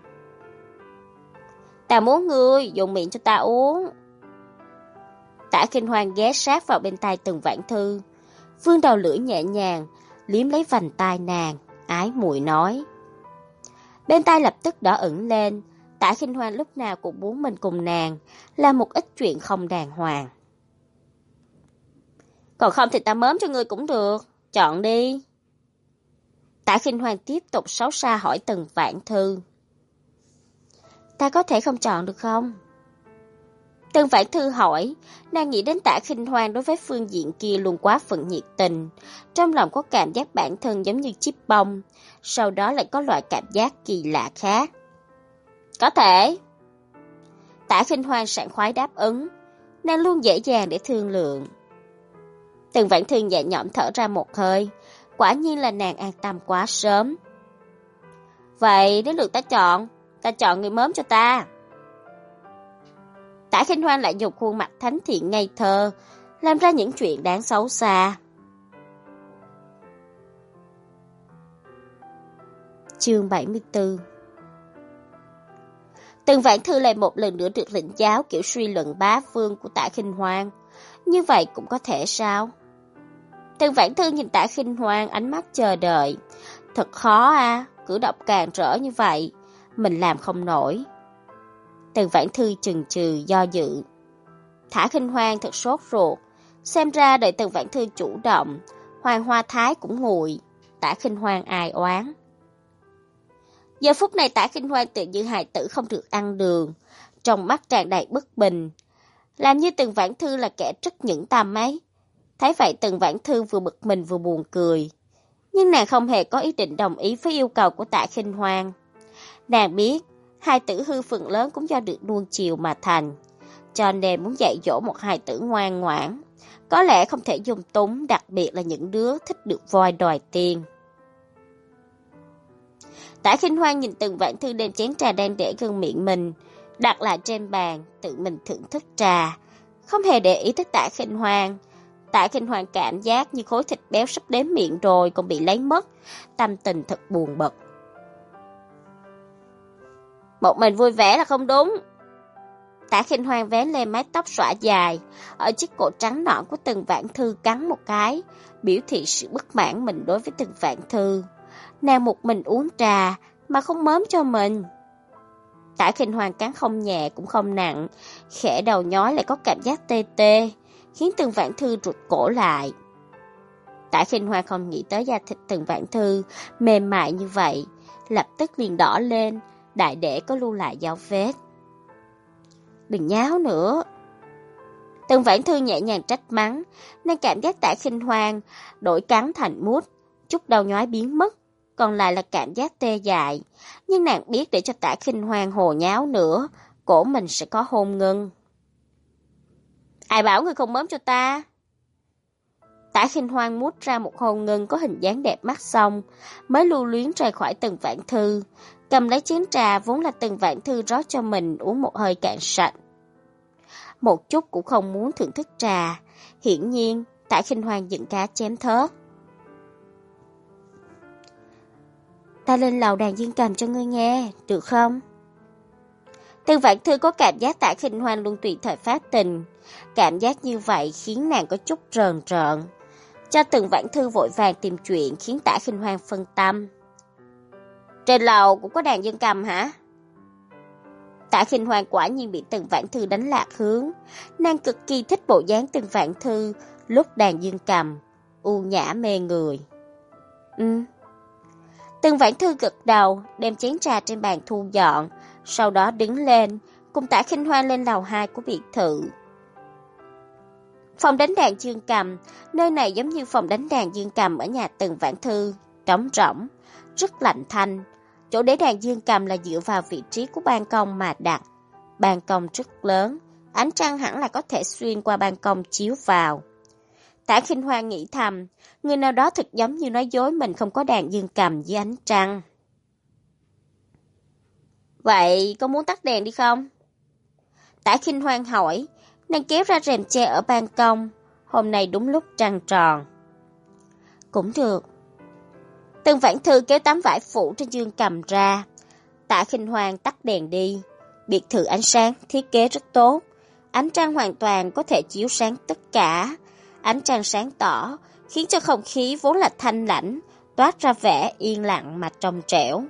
Speaker 1: Ta muốn ngươi dùng miệng cho ta uống. Tả Khinh Hoang ghé sát vào bên tai Tần Vãn Thư, vươn đầu lưỡi nhẹ nhàng liếm lấy vành tai nàng, ái muội nói. Bên tai lập tức đỏ ửng lên. Tả Khinh Hoang lúc nào cũng muốn mình cùng nàng làm một ít chuyện không đàng hoàng. Còn không thì ta mớm cho ngươi cũng được, chọn đi. Tả Khinh Hoang tiếp tục xấu xa hỏi Tần Vãn Thư. Ta có thể không chọn được không? Tần Vãn Thư hỏi, nàng nghĩ đến Tả Khinh Hoang đối với phương diện kia luôn quá phận nhiệt tình, trong lòng có cảm giác bản thân giống như chiếc bông, sau đó lại có loại cảm giác kỳ lạ khác. Có thể. Tả Khinh Hoang sảng khoái đáp ứng, nàng luôn dễ dàng để thương lượng. Tần Vãn Thư nhẹ nhõm thở ra một hơi, quả nhiên là nàng an tâm quá sớm. Vậy đến lượt ta chọn, ta chọn người mớm cho ta. Tả Khinh Hoang lại dùng khuôn mặt thánh thiện ngây thơ, làm ra những chuyện đáng xấu xa. Chương bảy mươi tư. Tần Vãn Thư lại một lần nữa được lĩnh giáo kiểu suy luận bá vương của Tả Khinh Hoang. Như vậy cũng có thể sao? Tần Vãn Thư nhìn Tả Khinh Hoang ánh mắt chờ đợi. Thật khó à, cử động càn rỡ như vậy, mình làm không nổi. Tần Vãn Thư chần chừ do dự. Tả Khinh Hoang thật sốt ruột, xem ra đợi Tần Vãn Thư chủ động, Hoàng Hoa Thái cũng nguội. Tả Khinh Hoang ai oán. Giờ phút này Tả Khinh Hoang tự như hài tử không được ăn đường, trong mắt tràn đầy bất bình, làm như Tần Vãn Thư là kẻ rất nhẫn tâm ấy. Thấy vậy Tần Vãn Thư vừa bực mình vừa buồn cười, nhưng nàng không hề có ý định đồng ý với yêu cầu của Tả Khinh Hoang. Nàng biết, hài tử hư phần lớn cũng do được nuông chiều mà thành, cho nên muốn dạy dỗ một hài tử ngoan ngoãn, có lẽ không thể dung túng, đặc biệt là những đứa thích được voi đòi tiền. Tả Khinh Hoang nhìn Tần Vãn Thư đem chén trà đang để gần miệng mình, đặt lại trên bàn, tự mình thưởng thức trà, không hề để ý tới Tả Khinh Hoang. Tả Khinh Hoang cảm giác như khối thịt béo sắp đến miệng rồi còn bị lấy mất, tâm tình thật buồn bực. Một mình vui vẻ là không đúng. Tả Khinh Hoang vén lên mái tóc xõa dài, ở chiếc cổ trắng nõn của Tần Vãn Thư cắn một cái, biểu thị sự bất mãn mình đối với Tần Vãn Thư. Nàng một mình uống trà mà không mớm cho mình. Tả Khinh Hoang cắn không nhẹ cũng không nặng, khẽ đầu nhói lại có cảm giác tê tê, khiến Tần Vãn Thư rụt cổ lại. Tả Khinh Hoang không nghĩ tới da thịt Tần Vãn Thư mềm mại như vậy, lập tức liền đỏ lên, đại để có lưu lại dấu vết. Đừng nháo nữa. Tần Vãn Thư nhẹ nhàng trách mắng, nên cảm giác Tả Khinh Hoang đổi cắn thành mút, chút đau nhói biến mất, còn lại là cảm giác tê dại. Nhưng nàng biết để cho Tả Khinh Hoang hồ nháo nữa, cổ mình sẽ có hôn ngân. Ai bảo ngươi không mớm cho ta? Tả Khinh Hoang mút ra một hôn ngân có hình dáng đẹp mắt xong, mới lưu luyến rời khỏi Tần Vãn Thư, cầm lấy chén trà vốn là Tần Vãn Thư rót cho mình uống một hơi cạn sạch. Một chút cũng không muốn thưởng thức trà, hiển nhiên Tả Khinh Hoang dựng cá chém thớt. Ta lên lầu đàn dương cầm cho ngươi nghe, được không? Từ Vãn Thư có cảm giác Tạ Khinh Hoan luôn tùy thời phát tình. Cảm giác như vậy khiến nàng có chút rờn rợn. Cho Từ Vãn Thư vội vàng tìm chuyện khiến Tạ Khinh Hoan phân tâm. Trên lầu cũng có đàn dương cầm hả? Tạ Khinh Hoan quả nhiên bị Từ Vãn Thư đánh lạc hướng. Nàng cực kỳ thích bộ dáng Từ Vãn Thư lúc đàn dương cầm, u nhã mê người. Ừ. Từ Vãn Thư gật đầu, đem chén trà trên bàn thu dọn, sau đó đứng lên, cùng Tạ Khinh Hoan lên lầu hai của biệt thự. Phòng đánh đàn dương cầm, nơi này giống như phòng đánh đàn dương cầm ở nhà Từ Vãn Thư, trống rỗng, rất lạnh thanh. Chỗ để đàn dương cầm là dựa vào vị trí của ban công mà đặt. Ban công rất lớn, ánh trăng hẳn là có thể xuyên qua ban công chiếu vào. Tạ Khinh Hoan nghĩ thầm, người nào đó thật giống như nói dối mình không có đàn dương cầm dưới ánh trăng. Vậy có muốn tắt đèn đi không? Tạ Khinh Hoan hỏi, nàng kéo ra rèm che ở ban công. Hôm nay đúng lúc trăng tròn. Cũng được. Từ Vãn Thư kéo tấm vải phủ trên dương cầm ra. Tạ Khinh Hoan tắt đèn đi. Biệt thự ánh sáng thiết kế rất tốt. Ánh trăng hoàn toàn có thể chiếu sáng tất cả. Ánh trăng sáng tỏ khiến cho không khí vốn là thanh lãnh toát ra vẻ yên lặng mà trong trẻo.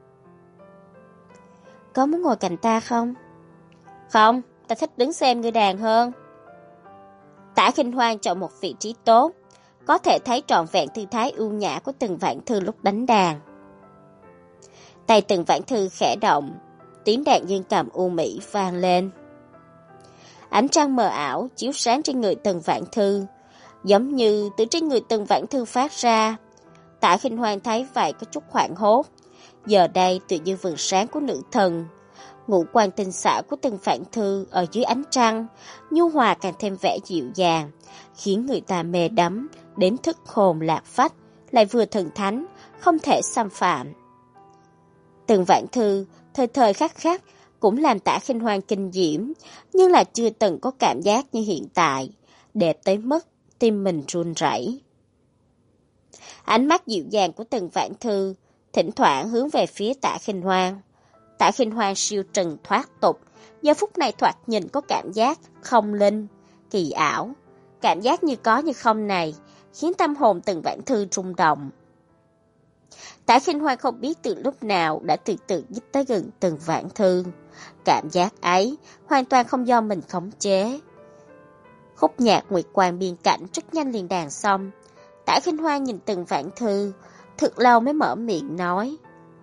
Speaker 1: Có muốn ngồi cạnh ta không? Không, ta thích đứng xem ngươi đàn hơn. Tạ Khinh Hoan chọn một vị trí tốt, có thể thấy trọn vẹn thư thái ưu nhã của Từ Vãn Thư lúc đánh đàn. Tay Từ Vãn Thư khẽ động, tiếng đàn dương cầm u mỹ vang lên. Ánh trăng mờ ảo chiếu sáng trên người Từ Vãn Thư, giống như từ trên người Từ Vãn Thư phát ra. Tạ Khinh Hoan thấy vậy có chút hoảng hốt. Giờ đây tự như vầng sáng của nữ thần, ngũ quan tinh xảo của Từ Vãn Thư ở dưới ánh trăng, nhu hòa càng thêm vẻ dịu dàng, khiến người ta mê đắm đến thức hồn lạc phách, lại vừa thần thánh, không thể xâm phạm. Từ Vãn Thư thời thời khắc khắc cũng làm Tạ Khinh Hoan kinh diễm, nhưng là chưa từng có cảm giác như hiện tại, đẹp tới mức tim mình run rẩy. Ánh mắt dịu dàng của Từ Vãn Thư thỉnh thoảng hướng về phía Tạ Khinh Hoan. Tạ Khinh Hoan siêu trần thoát tục, giờ phút này thoạt nhìn có cảm giác không linh, kỳ ảo. Cảm giác như có như không này khiến tâm hồn Từ Vãn Thư rung động. Tạ Khinh Hoan không biết từ lúc nào đã từ từ nhích tới gần Từ Vãn Thư. Cảm giác ấy hoàn toàn không do mình khống chế. Khúc nhạc nguyệt quang biên cảnh rất nhanh liền đàn xong. Tạ Khinh Hoan nhìn Từ Vãn Thư, thật lâu mới mở miệng nói.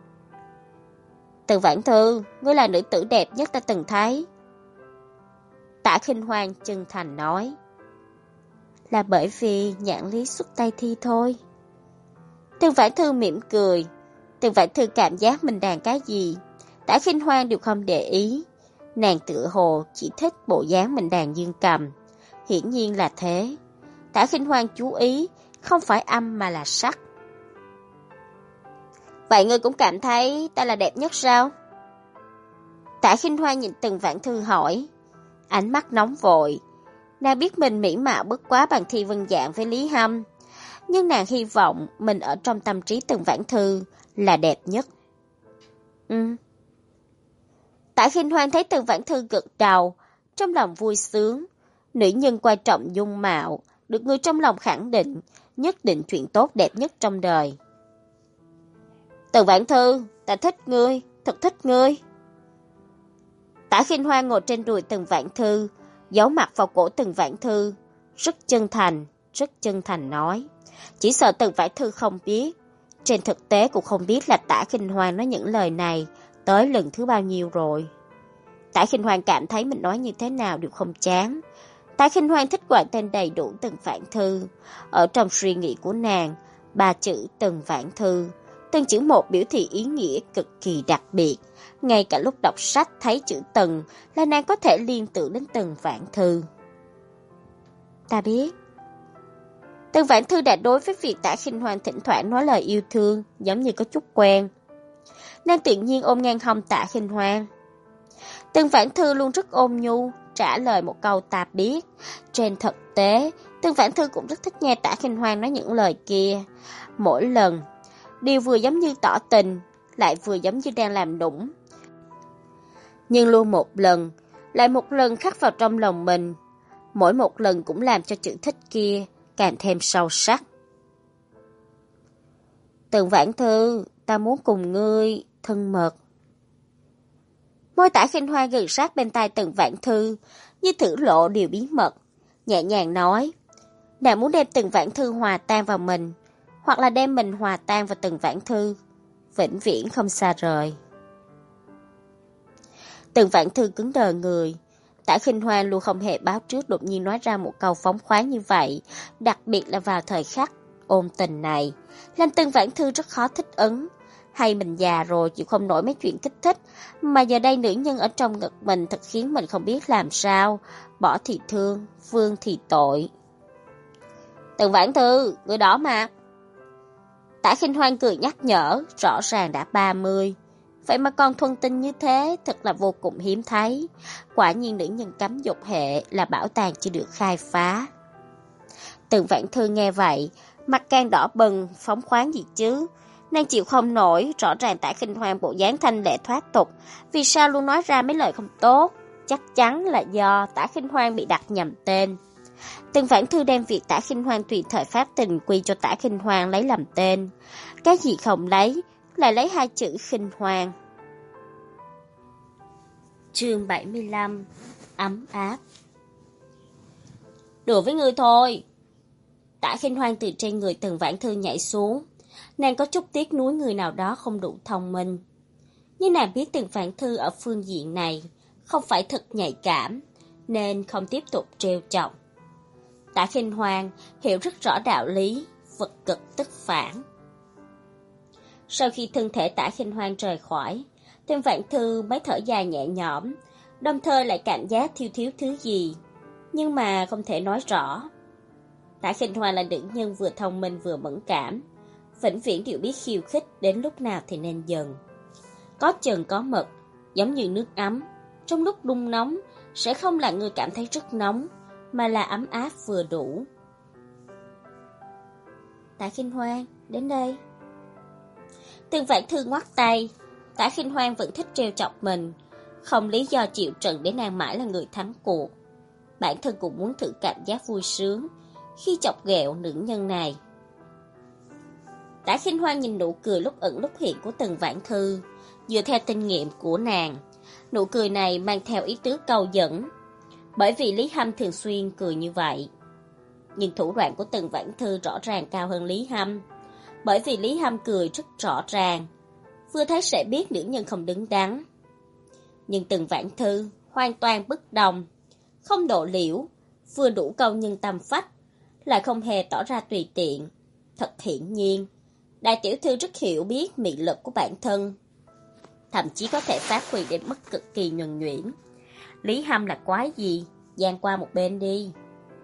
Speaker 1: Từ Vãn Thư, ngươi là nữ tử đẹp nhất ta từng thấy. Tạ Khinh Hoan chân thành nói. Là bởi vì nhãn lý xuất tay thi thôi. Từ Vãn Thư mỉm cười. Từ Vãn Thư cảm giác mình đàn cái gì Tạ Khinh Hoan đều không để ý. Nàng tựa hồ chỉ thích bộ dáng mình đàn dương cầm. Hiển nhiên là thế. Tạ Khinh Hoan chú ý, không phải âm mà là sắc. Vậy ngươi cũng cảm thấy ta là đẹp nhất sao? Tạ Khinh Hoan nhìn Từ Vãn Thư hỏi. Ánh mắt nóng vội. Nàng biết mình mỹ mạo bất quá bằng Thi Vân Dạng với Lý Hâm. Nhưng nàng hy vọng mình ở trong tâm trí Từ Vãn Thư là đẹp nhất. Ừ. Tạ Khinh Hoan thấy Từ Vãn Thư gật đầu, trong lòng vui sướng. Nữ nhân quan trọng dung mạo, được người trong lòng khẳng định, nhất định chuyện tốt đẹp nhất trong đời. Từ Vãn Thư, ta thích ngươi, thật thích ngươi. Tạ Khinh Hoan ngồi trên đùi Từ Vãn Thư, giấu mặt vào cổ Từ Vãn Thư, rất chân thành, rất chân thành nói. Chỉ sợ Từ Vãn Thư không biết, trên thực tế cũng không biết là Tạ Khinh Hoan nói những lời này tới lần thứ bao nhiêu rồi. Tạ Khinh Hoan cảm thấy mình nói như thế nào đều không chán. Tạ Khinh Hoan thích gọi tên đầy đủ Từ Vãn Thư. Ở trong suy nghĩ của nàng, ba chữ Từ Vãn Thư, từng chữ một biểu thị ý nghĩa cực kỳ đặc biệt. Ngay cả lúc đọc sách thấy chữ Từng là nàng có thể liên tưởng đến Từ Vãn Thư. Ta biết. Từ Vãn Thư đã đối với việc Tạ Khinh Hoan thỉnh thoảng nói lời yêu thương giống như có chút quen. Nàng tự nhiên ôm ngang hông Tạ Khinh Hoan. Từ Vãn Thư luôn rất ôn nhu, trả lời một câu ta biết. Trên thực tế, Từ Vãn Thư cũng rất thích nghe Tạ Khinh Hoan nói những lời kia. Mỗi lần, đều vừa giống như tỏ tình, lại vừa giống như đang làm nũng. Nhưng luôn một lần, lại một lần khắc vào trong lòng mình. Mỗi một lần cũng làm cho chữ thích kia càng thêm sâu sắc. Tần Vãn Thư, ta muốn cùng ngươi thân mật. Môi Tả Khinh Hoa gần sát bên tai Tần Vãn Thư, như thử lộ điều bí mật, nhẹ nhàng nói, nàng muốn đem Tần Vãn Thư hòa tan vào mình, hoặc là đem mình hòa tan vào Tần Vãn Thư, vĩnh viễn không xa rời. Tần Vãn Thư cứng đờ người. Tả Khinh Hoa luôn không hề báo trước đột nhiên nói ra một câu phóng khoáng như vậy, đặc biệt là vào thời khắc ôn tình này, làm Tần Vãn Thư rất khó thích ứng. Hay mình già rồi chịu không nổi mấy chuyện kích thích, mà giờ đây nữ nhân ở trong ngực mình thật khiến mình không biết làm sao, bỏ thì thương, vương thì tội. Tần Vãn Thư, người đỏ mặt. Tả Khinh Hoan cười nhắc nhở, rõ ràng đã ba mươi. Vậy mà còn thuần tinh như thế, thật là vô cùng hiếm thấy. Quả nhiên nữ nhân cấm dục hệ là bảo tàng chưa được khai phá. Tần Vãn Thư nghe vậy, mặt càng đỏ bừng, phóng khoáng gì chứ. Nàng chịu không nổi, rõ ràng Tả Khinh Hoan bộ dáng thanh lệ thoát tục, vì sao luôn nói ra mấy lời không tốt? Chắc chắn là do Tả Khinh Hoan bị đặt nhầm tên. Tần Vãn Thư đem việc Tả Khinh Hoan tùy thời phát tình quy cho Tả Khinh Hoan lấy làm tên. Cái gì không lấy, lại lấy hai chữ Khinh Hoan. Chương bảy mươi lăm. Ấm áp. Đùa với ngươi thôi. Tả Khinh Hoan từ trên người Tần Vãn Thư nhảy xuống. Nàng có chút tiếc nuối người nào đó không đủ thông minh. Nhưng nàng biết Tần Vãn Thư ở phương diện này không phải thật nhạy cảm, nên không tiếp tục trêu chọc. Tả Khinh Hoan hiểu rất rõ đạo lý, vật cực tức phản. Sau khi thân thể Tả Khinh Hoan rời khỏi, Tần Vãn Thư mới thở dài nhẹ nhõm, đồng thời lại cảm giác thiếu thiếu thứ gì, nhưng mà không thể nói rõ. Tả Khinh Hoan là nữ nhân vừa thông minh vừa mẫn cảm, vĩnh viễn đều biết khiêu khích đến lúc nào thì nên dừng. Có chừng có mực, giống như nước ấm, trong lúc đun nóng sẽ không làm người cảm thấy rất nóng, mà là ấm áp vừa đủ. Tả Khinh Hoan, đến đây. Tần Vãn Thư ngoắt tay. Tả Khinh Hoan vẫn thích trêu chọc mình, không lý do chịu trận để nàng mãi là người thắng cuộc. Bản thân cũng muốn thử cảm giác vui sướng khi chọc ghẹo nữ nhân này. Tả Khinh Hoan nhìn nụ cười lúc ẩn lúc hiện của Tần Vãn Thư, dựa theo kinh nghiệm của nàng, nụ cười này mang theo ý tứ câu dẫn, bởi vì Lý Hâm thường xuyên cười như vậy. Nhưng thủ đoạn của Tần Vãn Thư rõ ràng cao hơn Lý Hâm, bởi vì Lý Hâm cười rất rõ ràng, vừa thấy sẽ biết nữ nhân không đứng đắn. Nhưng Tần Vãn Thư hoàn toàn bất đồng, không độ liễu, vừa đủ câu nhân tâm phách, lại không hề tỏ ra tùy tiện. Thật hiển nhiên, đại tiểu thư rất hiểu biết mị lực của bản thân, thậm chí có thể phát huy đến mức cực kỳ nhuần nhuyễn. Lý Hâm là quái gì? Giang qua một bên đi.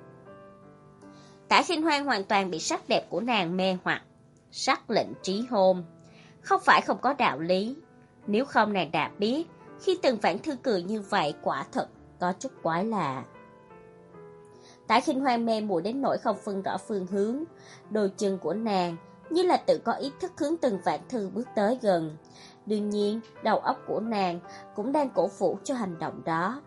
Speaker 1: Tả Khinh Hoan hoàn toàn bị sắc đẹp của nàng mê hoặc, sắc lệnh trí hôn. Không phải không có đạo lý, nếu không nàng đã biết, khi Tần Vãn Thư cười như vậy quả thật có chút quái lạ. Tả Khinh Hoan mê muội đến nỗi không phân rõ phương hướng, đôi chân của nàng như là tự có ý thức hướng Tần Vãn Thư bước tới gần. Đương nhiên, đầu óc của nàng cũng đang cổ vũ cho hành động đó.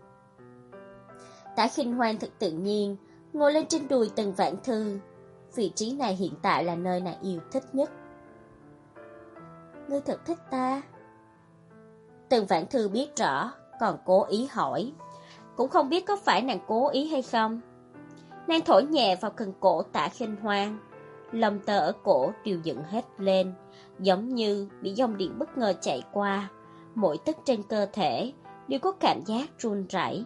Speaker 1: Tả Khinh Hoan thật tự nhiên ngồi lên trên đùi Tần Vãn Thư. Vị trí này hiện tại là nơi nàng yêu thích nhất. Ngươi thật thích ta? Tần Vãn Thư biết rõ, còn cố ý hỏi. Cũng không biết có phải nàng cố ý hay không. Nàng thổi nhẹ vào cần cổ Tả Khinh Hoan, lông tơ ở cổ đều dựng hết lên, giống như bị dòng điện bất ngờ chạy qua, mỗi tấc trên cơ thể đều có cảm giác run rẩy.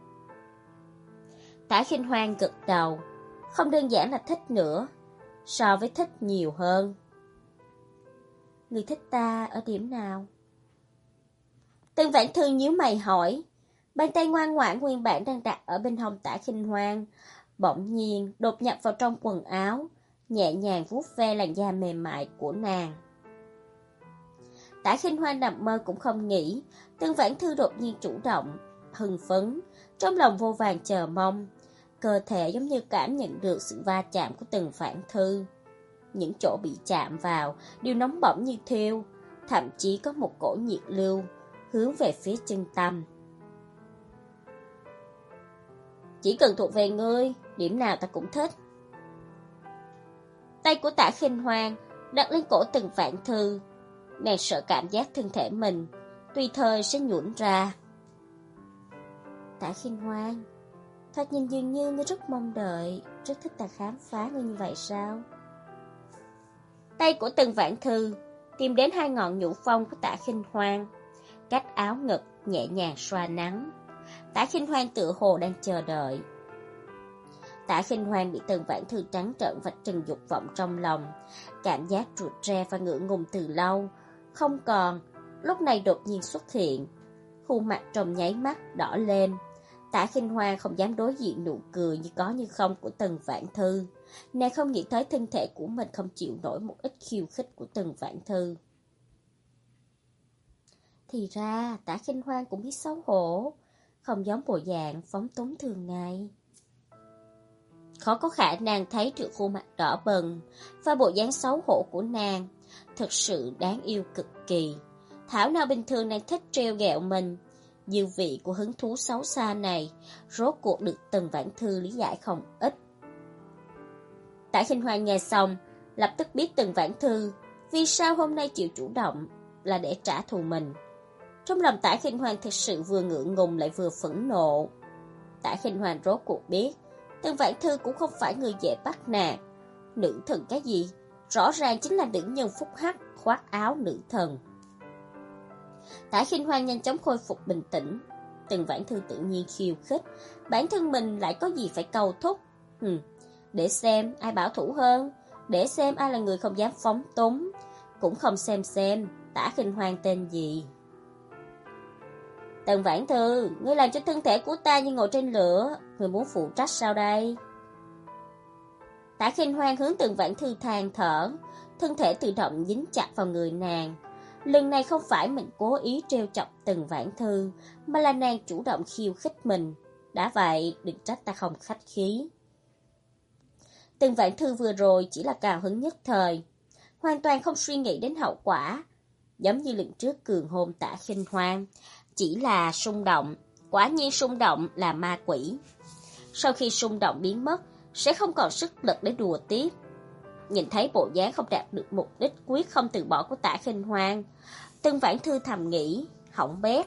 Speaker 1: Tả Khinh Hoan gật đầu, không đơn giản là thích nữa, so với thích nhiều hơn. Người thích ta ở điểm nào? Tần Vãn Thư nhíu mày hỏi. Bàn tay ngoan ngoãn nguyên bản đang đặt ở bên hông Tả Khinh Hoan, bỗng nhiên đột nhập vào trong quần áo, nhẹ nhàng vuốt ve làn da mềm mại của nàng. Tả Khinh Hoan nằm mơ cũng không nghĩ, Tần Vãn Thư đột nhiên chủ động, hưng phấn, trong lòng vô vàn chờ mong, cơ thể giống như cảm nhận được sự va chạm của Tần Vãn Thư. Những chỗ bị chạm vào đều nóng bỏng như thiêu, thậm chí có một cổ nhiệt lưu hướng về phía chân tâm. Chỉ cần thuộc về ngươi, điểm nào ta cũng thích. Tay của Tả Khinh Hoan đặt lên cổ Từng Vãn Thư, nàng sợ cảm giác thân thể mình tùy thời sẽ nhũn ra. Tả Khinh Hoan, thoạt nhìn dường như ngươi rất mong đợi, rất thích ta khám phá ngươi như vậy sao? Tay của Từng Vãn Thư tìm đến hai ngọn nhũ phong của Tả Khinh Hoan, cách áo ngực nhẹ nhàng xoa nắng. Tả Khinh Hoan tựa hồ đang chờ đợi. Tả Khinh Hoan bị Từng Vãn Thư trắng trợn vạch trần dục vọng trong lòng, cảm giác rụt rè và ngượng ngùng từ lâu không còn, lúc này đột nhiên xuất hiện. Khuôn mặt trong nháy mắt đỏ lên. Tả Khinh Hoan không dám đối diện nụ cười như có như không của Từng Vãn Thư. Nàng không nghĩ tới thân thể của mình không chịu nổi một ít khiêu khích của Từng Vãn Thư. Thì ra Tả Khinh Hoan cũng biết xấu hổ, không giống bộ dạng phóng túng thường ngày. Khó có khả năng thấy được khuôn mặt đỏ bừng và bộ dáng xấu hổ của nàng, thực sự đáng yêu cực kỳ. Thảo nào bình thường nàng thích trêu ghẹo mình, dư vị của hứng thú xấu xa này rốt cuộc được Từng Vãn Thư lý giải không ít. Tả Khinh Hoan nghe xong, lập tức biết Từng Vãn Thư vì sao hôm nay chịu chủ động là để trả thù mình. Trong lòng Tả Khinh Hoan thực sự vừa ngượng ngùng lại vừa phẫn nộ. Tả Khinh Hoan rốt cuộc biết Từng Vãn Thư cũng không phải người dễ bắt nạt. Nữ thần cái gì? Rõ ràng chính là nữ nhân phúc hắc khoác áo nữ thần. Tả Khinh Hoan nhanh chóng khôi phục bình tĩnh. Từng Vãn Thư tự nhiên khiêu khích, bản thân mình lại có gì phải cầu thúc. Hừm, để xem ai bảo thủ hơn, để xem ai là người không dám phóng túng, cũng không xem xem Tả Khinh Hoan tên gì. Từng Vãn Thư, ngươi làm cho thân thể của ta như ngồi trên lửa, ngươi muốn phụ trách sao đây? Tả Khinh Hoan hướng Từng Vãn Thư than thở, thân thể tự động dính chặt vào người nàng. Lần này không phải mình cố ý trêu chọc Từng Vãn Thư, mà là nàng chủ động khiêu khích mình. Đã vậy, đừng trách ta không khách khí. Từng Vãn Thư vừa rồi chỉ là cào hứng nhất thời, hoàn toàn không suy nghĩ đến hậu quả. Giống như lần trước cường hôn Tả Khinh Hoan, chỉ là xung động, quả nhiên xung động là ma quỷ. Sau khi xung động biến mất, sẽ không còn sức lực để đùa tiếp. Nhìn thấy bộ dáng không đạt được mục đích quyết không từ bỏ của Tả Khinh Hoan, Từng Vãn Thư thầm nghĩ, hỏng bét.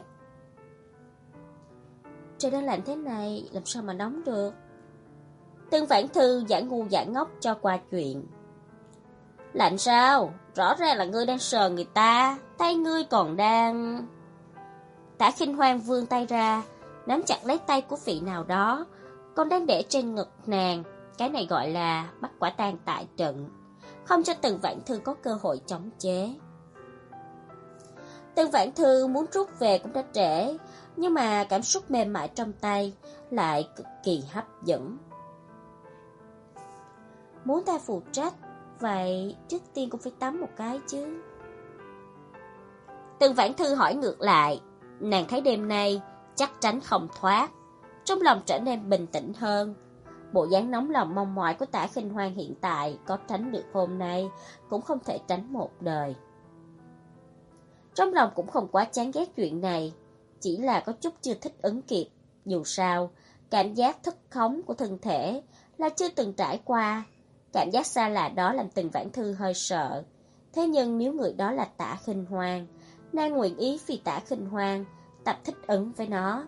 Speaker 1: Trời đang lạnh thế này, làm sao mà nóng được? Từng Vãn Thư giả ngu giả ngốc cho qua chuyện. Lạnh sao? Rõ ràng là ngươi đang sờ người ta, tay ngươi còn đang... Tả Khinh Hoan vươn tay ra, nắm chặt lấy tay của vị nào đó, còn đang để trên ngực nàng. Cái này gọi là bắt quả tang tại trận, không cho Từng Vãn Thư có cơ hội chống chế. Từng Vãn Thư muốn rút về cũng đã trễ, nhưng mà cảm xúc mềm mại trong tay lại cực kỳ hấp dẫn. Muốn ta phụ trách, vậy trước tiên cũng phải tắm một cái chứ. Từng Vãn Thư hỏi ngược lại, nàng thấy đêm nay chắc tránh không thoát, trong lòng trở nên bình tĩnh hơn. Bộ dáng nóng lòng mong mỏi của Tả Khinh Hoan hiện tại có tránh được hôm nay cũng không thể tránh một đời. Trong lòng cũng không quá chán ghét chuyện này, chỉ là có chút chưa thích ứng kịp. Dù sao, cảm giác thất khống của thân thể là chưa từng trải qua. Cảm giác xa lạ đó làm Từng Vãn Thư hơi sợ. Thế nhưng nếu người đó là Tả Khinh Hoan, nàng nguyện ý vì Tả Khinh Hoan tập thích ứng với nó.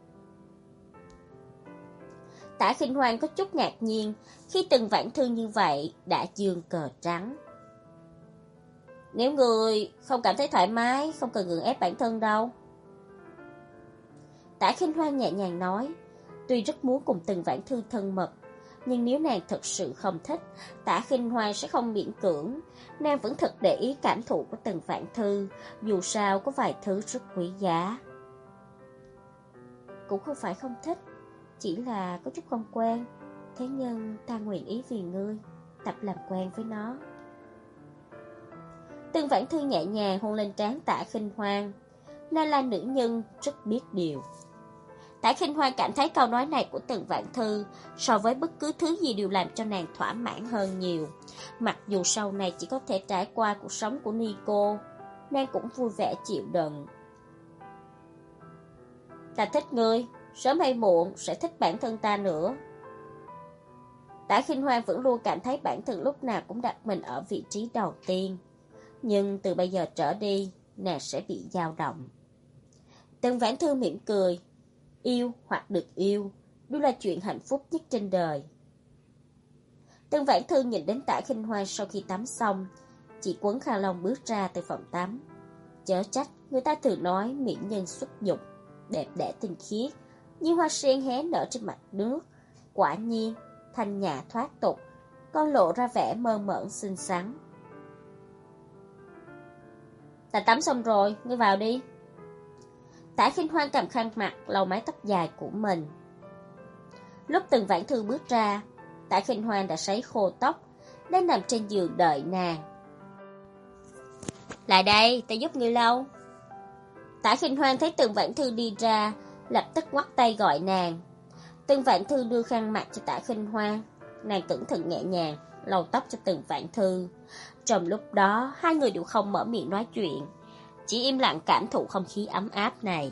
Speaker 1: Tả Khinh Hoan có chút ngạc nhiên khi Từng Vãn Thư như vậy đã giương cờ trắng. Nếu người không cảm thấy thoải mái, không cần gượng ép bản thân đâu. Tả Khinh Hoan nhẹ nhàng nói, tuy rất muốn cùng Từng Vãn Thư thân mật, nhưng nếu nàng thật sự không thích, Tả Khinh Hoan sẽ không miễn cưỡng. Nàng vẫn thật để ý cảm thụ của Từng Vãn Thư, dù sao có vài thứ rất quý giá. Cũng không phải không thích, chỉ là có chút không quen. Thế nhưng ta nguyện ý vì ngươi tập làm quen với nó. Từng Vãn Thư nhẹ nhàng hôn lên trán Tả Khinh Hoan. Nàng là nữ nhân rất biết điều. Tả Khinh Hoan cảm thấy câu nói này của Từng Vãn Thư so với bất cứ thứ gì đều làm cho nàng thỏa mãn hơn nhiều. Mặc dù sau này chỉ có thể trải qua cuộc sống của Nico, nàng cũng vui vẻ chịu đựng. Ta thích ngươi, sớm hay muộn sẽ thích bản thân ta nữa. Tả Khinh Hoan vẫn luôn cảm thấy bản thân lúc nào cũng đặt mình ở vị trí đầu tiên. Nhưng từ bây giờ trở đi, nàng sẽ bị dao động. Tần Vãn Thư mỉm cười. Yêu hoặc được yêu, đó là chuyện hạnh phúc nhất trên đời. Tần Vãn Thư nhìn đến Tả Khinh Hoan sau khi tắm xong, chỉ quấn khăn lông bước ra từ phòng tắm. Chớ trách, người ta thường nói mỹ nhân xuất dục, đẹp đẽ tinh khiết, như hoa sen hé nở trên mặt nước. Quả nhiên, thanh nhã thoát tục, còn lộ ra vẻ mơ mởn xinh xắn. Ta tắm xong rồi, ngươi vào đi. Tả Khinh Hoan cầm khăn mặt lau mái tóc dài của mình. Lúc Tần Vãn Thư bước ra, Tả Khinh Hoan đã sấy khô tóc, đang nằm trên giường đợi nàng. Lại đây, ta giúp ngươi lau. Tả Khinh Hoan thấy Tần Vãn Thư đi ra, lập tức ngoắt tay gọi nàng. Tần Vãn Thư đưa khăn mặt cho Tả Khinh Hoan, nàng cẩn thận nhẹ nhàng lau tóc cho Tần Vãn Thư. Trong lúc đó, hai người đều không mở miệng nói chuyện, chỉ im lặng cảm thụ không khí ấm áp này.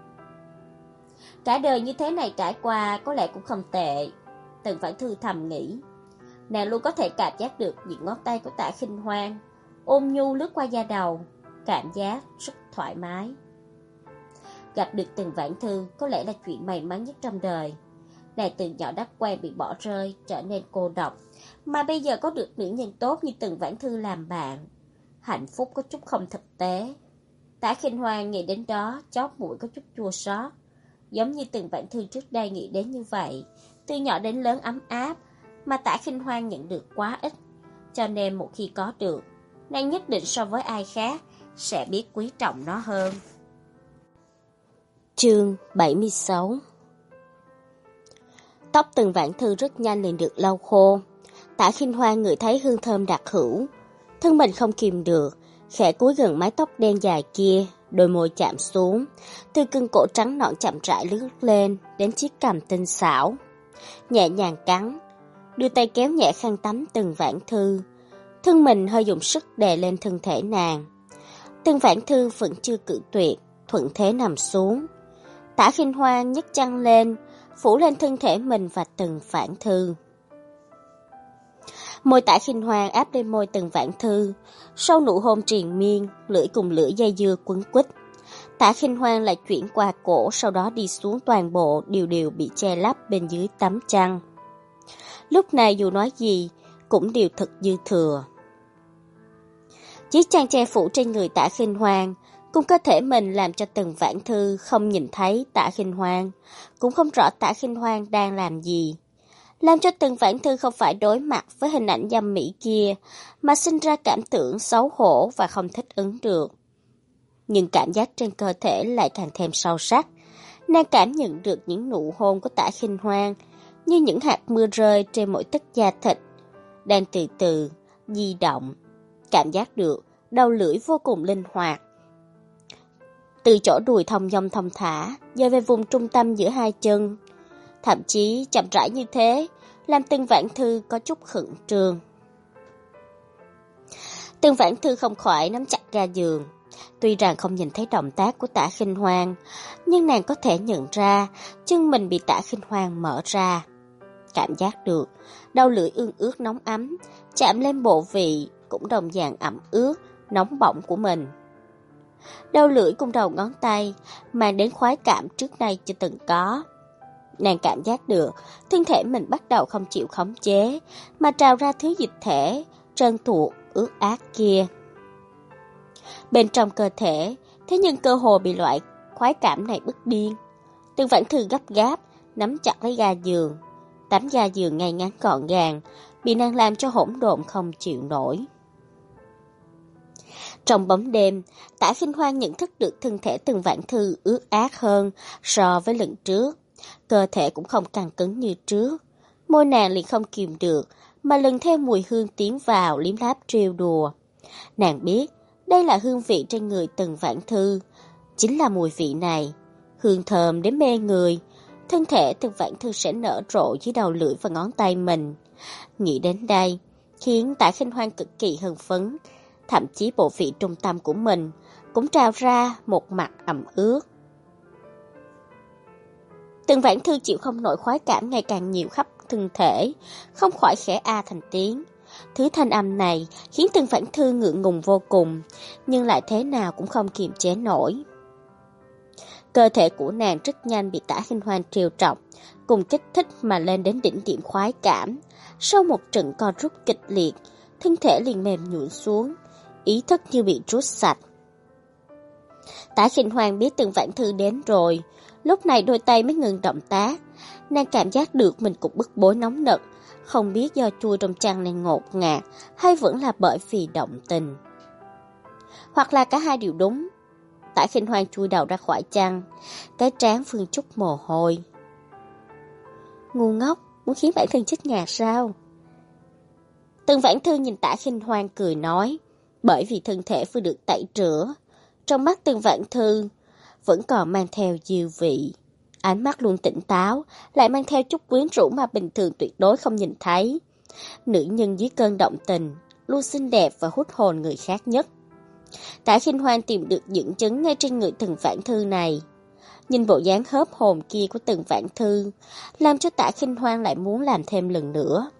Speaker 1: Cả đời như thế này trải qua có lẽ cũng không tệ, Tần Vãn Thư thầm nghĩ. Nàng luôn có thể cảm giác được những ngón tay của Tả Khinh Hoan ôm nhu lướt qua da đầu, cảm giác rất thoải mái. Gặp được Tần Vãn Thư có lẽ là chuyện may mắn nhất trong đời. Nàng từ nhỏ đã quen bị bỏ rơi, trở nên cô độc, mà bây giờ có được nữ nhân tốt như Tần Vãn Thư làm bạn, hạnh phúc có chút không thực tế. Tả Khinh Hoan nghĩ đến đó, chóp mũi có chút chua xót, giống như Tần Vãn Thư trước đây nghĩ đến như vậy. Từ nhỏ đến lớn ấm áp, mà Tả Khinh Hoan nhận được quá ít, cho nên một khi có được, nàng nhất định so với ai khác sẽ biết quý trọng nó hơn. Chương bảy mươi sáu. Tóc Tần Vãn Thư rất nhanh liền được lau khô. Tả Khinh Hoan ngửi thấy hương thơm đặc hữu, thân mình không kìm được, khẽ cúi gần mái tóc đen dài kia, đôi môi chạm xuống, từ cưng cổ trắng nõn chậm rãi lướt lên đến chiếc cằm tinh xảo, nhẹ nhàng cắn, đưa tay kéo nhẹ khăn tắm Tần Vãn Thư, thân mình hơi dùng sức đè lên thân thể nàng. Tần Vãn Thư vẫn chưa cự tuyệt, thuận thế nằm xuống. Tả Khinh Hoan nhấc chăn lên, phủ lên thân thể mình và Tần Vãn Thư. Môi Tả Khinh Hoan áp lên môi Tần Vãn Thư, sau nụ hôn triền miên, lưỡi cùng lưỡi dây dưa quấn quýt. Tả Khinh Hoan lại chuyển qua cổ, sau đó đi xuống toàn bộ đều đều bị che lấp bên dưới tấm chăn. Lúc này dù nói gì cũng đều thật dư thừa. Chiếc chăn che phủ trên người Tả Khinh Hoan cùng cơ thể mình làm cho Tần Vãn Thư không nhìn thấy Tả Khinh Hoan, cũng không rõ Tả Khinh Hoan đang làm gì, làm cho Tần Vãn Thư không phải đối mặt với hình ảnh dâm mỹ kia mà sinh ra cảm tưởng xấu hổ và không thích ứng được. Nhưng cảm giác trên cơ thể lại càng thêm sâu sắc. Nàng cảm nhận được những nụ hôn của Tả Khinh Hoan như những hạt mưa rơi trên mỗi tấc da thịt, đang từ từ di động. Cảm giác được đầu lưỡi vô cùng linh hoạt, từ chỗ đùi thông dong thông thả dời về vùng trung tâm giữa hai chân, thậm chí chậm rãi như thế làm Tần Vãn Thư có chút khẩn trương. Tần Vãn Thư không khỏi nắm chặt ga giường. Tuy rằng không nhìn thấy động tác của Tả Khinh Hoan, nhưng nàng có thể nhận ra chân mình bị Tả Khinh Hoan mở ra. Cảm giác được đầu lưỡi ương ướt nóng ấm chạm lên bộ vị cũng đồng dạng ẩm ướt nóng bỏng của mình. Đầu lưỡi cùng đầu ngón tay mang đến khoái cảm trước nay chưa từng có. Nàng cảm giác được thân thể mình bắt đầu không chịu khống chế mà trào ra thứ dịch thể trơn tuột ướt át kia. Bên trong cơ thể thế nhưng cơ hồ bị loại khoái cảm này bức điên. Tần Vãn Thư gấp gáp nắm chặt lấy ga giường. Tấm ga giường ngay ngắn gọn gàng bị nàng làm cho hỗn độn không chịu nổi. Trong bóng đêm, Tả Khinh Hoan nhận thức được thân thể Tần Vãn Thư ướt át hơn so với lần trước. Cơ thể cũng không căng cứng như trước. Môi nàng liền không kìm được mà lần theo mùi hương tiến vào liếm láp trêu đùa. Nàng biết đây là hương vị trên người Tần Vãn Thư. Chính là mùi vị này, hương thơm đến mê người. Thân thể Tần Vãn Thư sẽ nở rộ dưới đầu lưỡi và ngón tay mình. Nghĩ đến đây khiến Tả Khinh Hoan cực kỳ hưng phấn. Thậm chí bộ vị trung tâm của mình cũng trào ra một mặt ẩm ướt. Từng Vãn Thư chịu không nổi khoái cảm ngày càng nhiều khắp thân thể, không khỏi khẽ a thành tiếng. Thứ thanh âm này khiến Từng Vãn Thư ngượng ngùng vô cùng, nhưng lại thế nào cũng không kiềm chế nổi. Cơ thể của nàng rất nhanh bị Tả Khinh Hoan trêu chọc, cùng kích thích mà lên đến đỉnh điểm khoái cảm. Sau một trận co rút kịch liệt, thân thể liền mềm nhũn xuống, ý thức như bị rút sạch. Tả Khinh Hoan biết Từng Vãn Thư đến rồi, lúc này đôi tay mới ngừng động tác. Nàng cảm giác được mình cũng bức bối nóng nực, không biết do chui trong chăn nên ngột ngạt hay vẫn là bởi vì động tình. Hoặc là cả hai đều đúng. Tả Khinh Hoan chui đầu ra khỏi chăn, cái trán vương chút mồ hôi. Ngu ngốc, muốn khiến bản thân chết ngạt sao? Từng Vãn Thư nhìn Tả Khinh Hoan cười nói, bởi vì thân thể vừa được tẩy rửa, trong mắt Từng Vãn Thư vẫn còn mang theo dư vị. Ánh mắt luôn tỉnh táo, lại mang theo chút quyến rũ mà bình thường tuyệt đối không nhìn thấy. Nữ nhân dưới cơn động tình, luôn xinh đẹp và hút hồn người khác nhất. Tả Khinh Hoan tìm được dẫn chứng ngay trên người Từng Vãn Thư này. Nhìn bộ dáng hớp hồn kia của Từng Vãn Thư, làm cho Tả Khinh Hoan lại muốn làm thêm lần nữa.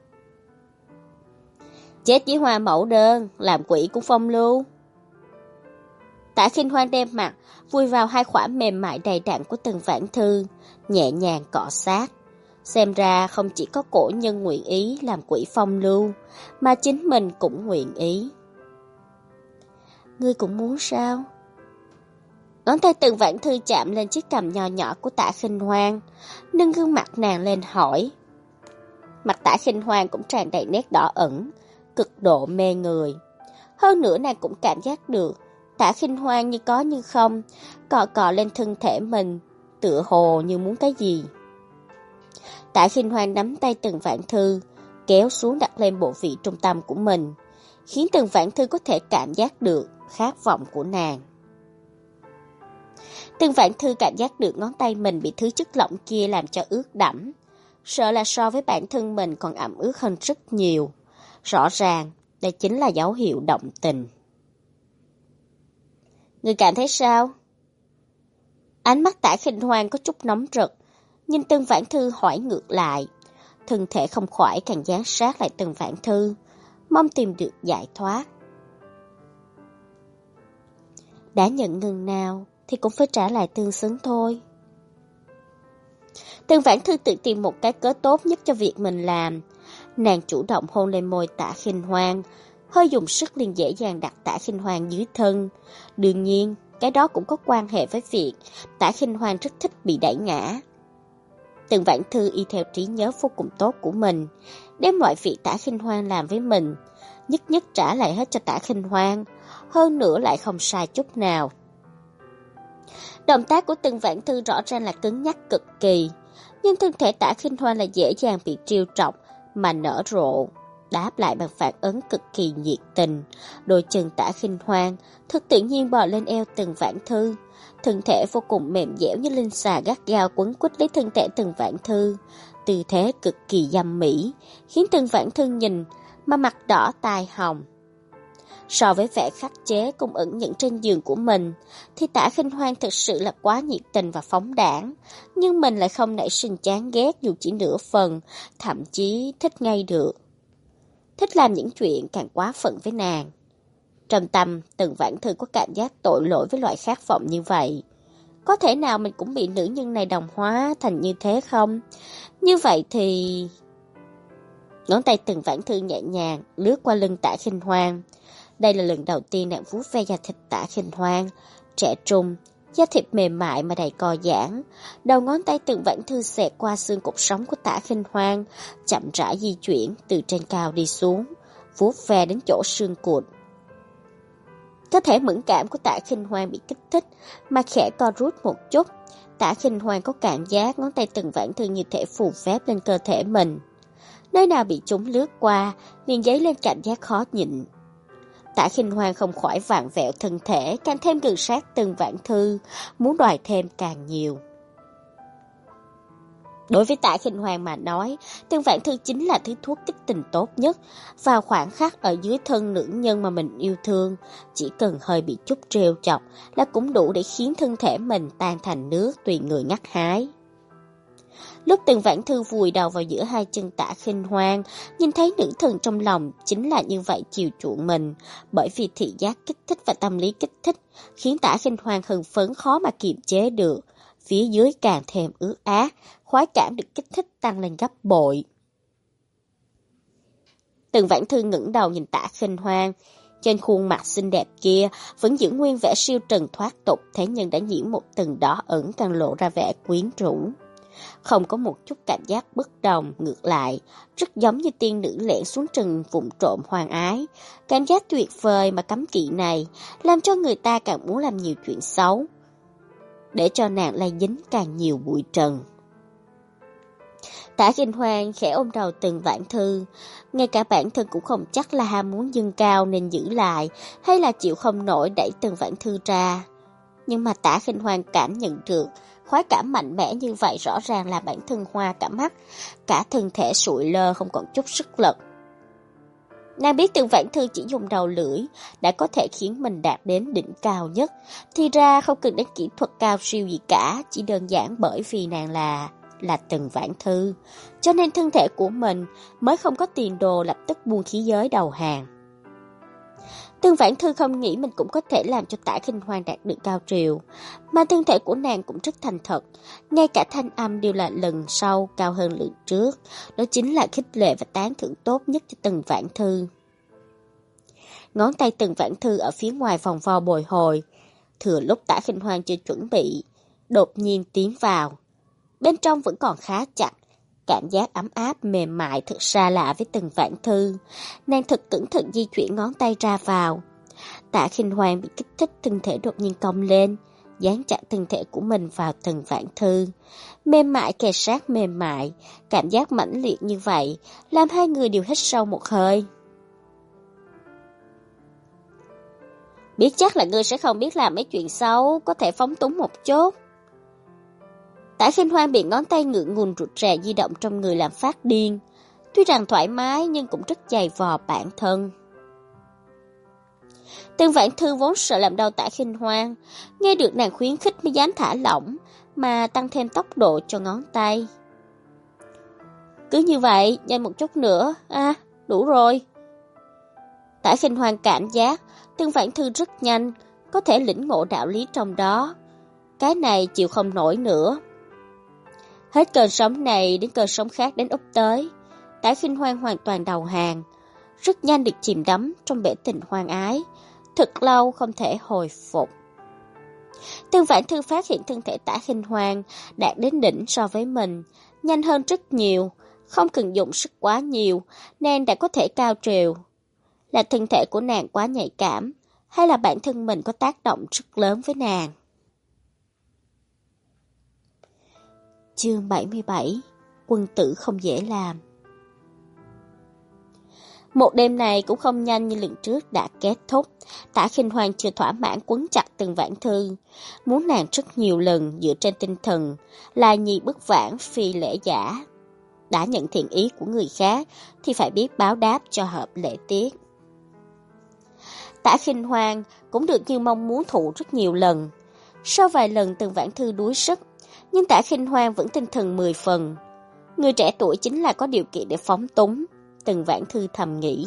Speaker 1: Chết với hoa mẫu đơn, làm quỷ cũng phong lưu. Tả Khinh Hoan đem mặt vùi vào hai khỏa mềm mại đầy đặn của Từng Vãn Thư, nhẹ nhàng cọ sát. Xem ra không chỉ có cổ nhân nguyện ý làm quỷ phong lưu, mà chính mình cũng nguyện ý. Ngươi cũng muốn sao? Ngón tay Từng Vãn Thư chạm lên chiếc cằm nhỏ nhỏ của Tả Khinh Hoan, nâng gương mặt nàng lên hỏi. Mặt Tả Khinh Hoan cũng tràn đầy nét đỏ ẩn, cực độ mê người. Hơn nữa nàng cũng cảm giác được Tả Khinh Hoan như có như không, cọ cọ lên thân thể mình, tựa hồ như muốn cái gì. Tả Khinh Hoan nắm tay Từng Vãn Thư, kéo xuống đặt lên bộ vị trung tâm của mình, khiến Từng Vãn Thư có thể cảm giác được khát vọng của nàng. Từng Vãn Thư cảm giác được ngón tay mình bị thứ chất lỏng kia làm cho ướt đẫm, sợ là so với bản thân mình còn ẩm ướt hơn rất nhiều. Rõ ràng, đây chính là dấu hiệu động tình. Người cảm thấy sao? Ánh mắt Tả Khinh Hoan có chút nóng rực, nhìn Từng Vãn Thư hỏi ngược lại. Thân thể không khỏi càng dán sát lại Từng Vãn Thư, mong tìm được giải thoát. Đã nhận ngừng nào thì cũng phải trả lại tương xứng thôi. Từng Vãn Thư tự tìm một cái cớ tốt nhất cho việc mình làm. Nàng chủ động hôn lên môi Tả Khinh Hoan, hơi dùng sức liền dễ dàng đặt Tả Khinh Hoan dưới thân. Đương nhiên, cái đó cũng có quan hệ với việc Tả Khinh Hoan rất thích bị đẩy ngã. Từng Vãn Thư y theo trí nhớ vô cùng tốt của mình, đem mọi việc Tả Khinh Hoan làm với mình, nhất nhất trả lại hết cho Tả Khinh Hoan, hơn nữa lại không sai chút nào. Động tác của Từng Vãn Thư rõ ràng là cứng nhắc cực kỳ, nhưng thân thể Tả Khinh Hoan là dễ dàng bị trêu chọc mà nở rộ, đáp lại bằng phản ứng cực kỳ nhiệt tình. Đôi chân Tả Khinh Hoan thật tự nhiên bò lên eo Từng Vãn Thư, thân thể vô cùng mềm dẻo như linh xà gắt gao quấn quýt lấy thân thể Từng Vãn Thư, tư thế cực kỳ dâm mỹ, khiến Từng Vãn Thư nhìn mà mặt đỏ tai hồng. So với vẻ khắc chế cùng ẩn nhẫn trên giường của mình, thì Tả Khinh Hoan thực sự là quá nhiệt tình và phóng đãng, nhưng mình lại không nảy sinh chán ghét dù chỉ nửa phần, thậm chí thích ngay được. Thích làm những chuyện càng quá phận với nàng. Trong tâm, Từng Vãn Thư có cảm giác tội lỗi với loại khát vọng như vậy. Có thể nào mình cũng bị nữ nhân này đồng hóa thành như thế không? Như vậy thì... Ngón tay Từng Vãn Thư nhẹ nhàng lướt qua lưng Tả Khinh Hoan. Đây là lần đầu tiên nàng vuốt ve da thịt Tả Khinh Hoan, trẻ trung, da thịt mềm mại mà đầy co giãn. Đầu ngón tay Từng Vãn Thư xẹt qua xương cột sống của Tả Khinh Hoan, chậm rãi di chuyển từ trên cao đi xuống, vuốt ve đến chỗ xương cụt. Cơ thể mẫn cảm của Tả Khinh Hoan bị kích thích mà khẽ co rút một chút. Tả Khinh Hoan có cảm giác ngón tay Từng Vãn Thư như thể phù phép lên cơ thể mình. Nơi nào bị chúng lướt qua, liền dấy lên cảm giác khó nhịn. Tả Khinh Hoan không khỏi vặn vẹo thân thể, càng thêm gần sát Từng Vãn Thư, muốn đòi thêm càng nhiều. Đối với Tả Khinh Hoan mà nói, Từng Vãn Thư chính là thứ thuốc kích tình tốt nhất. Vào khoảng khắc ở dưới thân nữ nhân mà mình yêu thương, chỉ cần hơi bị chút trêu chọc là cũng đủ để khiến thân thể mình tan thành nước tùy người ngắt hái. Lúc Tần Vãn Thư vùi đầu vào giữa hai chân Tạ Khinh Hoan, nhìn thấy nữ thần trong lòng chính là như vậy chiều chuộng mình, bởi vì thị giác kích thích và tâm lý kích thích, khiến Tạ Khinh Hoan hưng phấn khó mà kiềm chế được. Phía dưới càng thêm ướt át, khoái cảm được kích thích tăng lên gấp bội. Tần Vãn Thư ngẩng đầu nhìn Tạ Khinh Hoan, trên khuôn mặt xinh đẹp kia vẫn giữ nguyên vẻ siêu trần thoát tục, thế nhưng đã nhiễm một tầng đỏ ẩn càng lộ ra vẻ quyến rũ. Không có một chút cảm giác bất đồng, ngược lại, rất giống như tiên nữ lẻn xuống rừng vụng trộm hoang ái. Cảm giác tuyệt vời mà cấm kỵ này, làm cho người ta càng muốn làm nhiều chuyện xấu, để cho nàng lây dính càng nhiều bụi trần. Tạ Khinh Hoan khẽ ôm đầu Tần Vãn Thư, ngay cả bản thân cũng không chắc là ham muốn dâng cao nên giữ lại, hay là chịu không nổi đẩy Tần Vãn Thư ra. Nhưng mà Tạ Khinh Hoan cảm nhận được, khoái cảm mạnh mẽ như vậy rõ ràng là bản thân hoa cả mắt, cả thân thể sụi lơ không còn chút sức lực. Nàng biết Tần Vãn Thư chỉ dùng đầu lưỡi đã có thể khiến mình đạt đến đỉnh cao nhất, thì ra không cần đến kỹ thuật cao siêu gì cả, chỉ đơn giản bởi vì nàng là là Tần Vãn Thư, cho nên thân thể của mình mới không có tiền đồ lập tức buông khí giới đầu hàng. Tần Vãn Thư không nghĩ mình cũng có thể làm cho Tạ Khinh Hoan đạt được cao triều, mà thân thể của nàng cũng rất thành thật, ngay cả thanh âm đều là lần sau cao hơn lần trước, đó chính là khích lệ và tán thưởng tốt nhất cho Tần Vãn Thư. Ngón tay Tần Vãn Thư ở phía ngoài vòng vo bồi hồi, thừa lúc Tạ Khinh Hoan chưa chuẩn bị, đột nhiên tiến vào. Bên trong vẫn còn khá chặt, cảm giác ấm áp mềm mại thật xa lạ với Tần Vãn Thư. Nàng thật cẩn thận di chuyển ngón tay ra vào. Tạ Khinh Hoan bị kích thích, thân thể đột nhiên cong lên, dán chặt thân thể của mình vào Tần Vãn Thư. Mềm mại kề sát mềm mại, cảm giác mãnh liệt như vậy, làm hai người đều hít sâu một hơi. Biết chắc là ngươi sẽ không biết làm mấy chuyện xấu, có thể phóng túng một chút. Tạ Khinh Hoan bị ngón tay ngượng ngùng rụt rè di động trong người làm phát điên. Tuy rằng thoải mái nhưng cũng rất dày vò bản thân. Tần Vãn Thư vốn sợ làm đau Tạ Khinh Hoan, nghe được nàng khuyến khích mới dám thả lỏng, mà tăng thêm tốc độ cho ngón tay. Cứ như vậy, nhanh một chút nữa, à, đủ rồi. Tạ Khinh Hoan cảm giác Tần Vãn Thư rất nhanh, có thể lĩnh ngộ đạo lý trong đó. Cái này chịu không nổi nữa. Hết cơn sóng này đến cơn sóng khác đến úp tới, Tạ Khinh Hoan hoàn toàn đầu hàng, rất nhanh được chìm đắm trong bể tình hoang ái, thật lâu không thể hồi phục. Tần Vãn Thư phát hiện thân thể Tạ Khinh Hoan đạt đến đỉnh so với mình, nhanh hơn rất nhiều, không cần dùng sức quá nhiều, nên đã có thể cao trìu. Là thân thể của nàng quá nhạy cảm, hay là bản thân mình có tác động rất lớn với nàng? Chương bảy mươi bảy, quân tử không dễ làm. Một đêm này cũng không nhanh như lần trước đã kết thúc. Tạ Khinh Hoan chưa thỏa mãn quấn chặt Tần Vãn Thư, muốn nàng rất nhiều lần dựa trên tinh thần là nhi bất vãng phi lễ giả. Đã nhận thiện ý của người khác thì phải biết báo đáp cho hợp lễ tiết. Tạ Khinh Hoan cũng được như mong muốn thụ rất nhiều lần. Sau vài lần Tần Vãn Thư đuối sức, nhưng Tạ Khinh Hoan vẫn tinh thần mười phần. Người trẻ tuổi chính là có điều kiện để phóng túng, Tần Vãn Thư thầm nghĩ.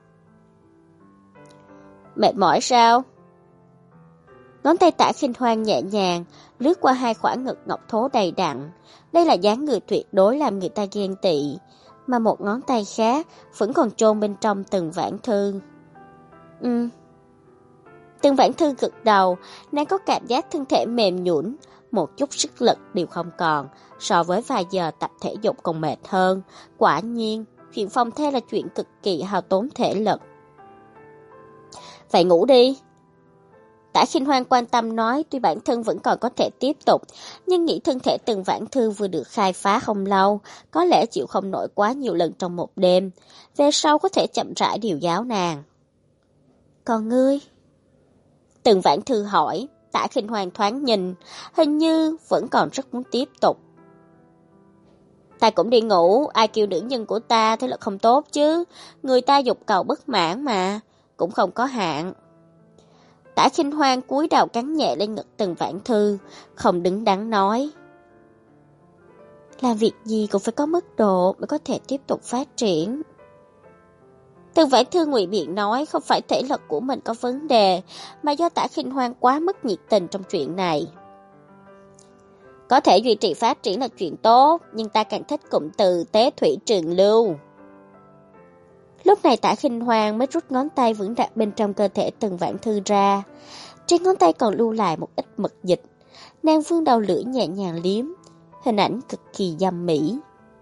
Speaker 1: Mệt mỏi sao? Ngón tay Tạ Khinh Hoan nhẹ nhàng lướt qua hai khoảng ngực ngọc thố đầy đặn. Đây là dáng người tuyệt đối làm người ta ghen tị, mà một ngón tay khác vẫn còn chôn bên trong Tần Vãn Thư. Ừ. Tần Vãn Thư gật đầu, nàng có cảm giác thân thể mềm nhũn, một chút sức lực đều không còn, so với vài giờ tập thể dục còn mệt hơn. Quả nhiên, chuyện phòng the là chuyện cực kỳ hao tốn thể lực. Vậy ngủ đi. Tạ Khinh Hoan quan tâm nói, tuy bản thân vẫn còn có thể tiếp tục, nhưng nghĩ thân thể Tần Vãn Thư vừa được khai phá không lâu, có lẽ chịu không nổi quá nhiều lần trong một đêm, về sau có thể chậm rãi điều giáo nàng. Còn ngươi? Tần Vãn Thư hỏi. Tạ Khinh Hoan thoáng nhìn, hình như vẫn còn rất muốn tiếp tục. Ta cũng đi ngủ, ai kêu nữ nhân của ta thế là không tốt chứ, người ta dục cầu bất mãn mà, cũng không có hạn. Tạ Khinh Hoan cúi đầu cắn nhẹ lên ngực Tần Vãn Thư, không đứng đắn nói. Làm việc gì cũng phải có mức độ mới có thể tiếp tục phát triển. Từ Vãn Thư ngụy biện nói không phải thể lực của mình có vấn đề, mà do Tả Khinh Hoan quá mức nhiệt tình trong chuyện này. Có thể duy trì phát triển là chuyện tốt, nhưng ta càng thích cụm từ tế thủy trường lưu. Lúc này Tả Khinh Hoan mới rút ngón tay vững đặt bên trong cơ thể Từ Vãn Thư ra. Trên ngón tay còn lưu lại một ít mật dịch. Nàng vươn đầu lưỡi nhẹ nhàng liếm, hình ảnh cực kỳ dâm mỹ.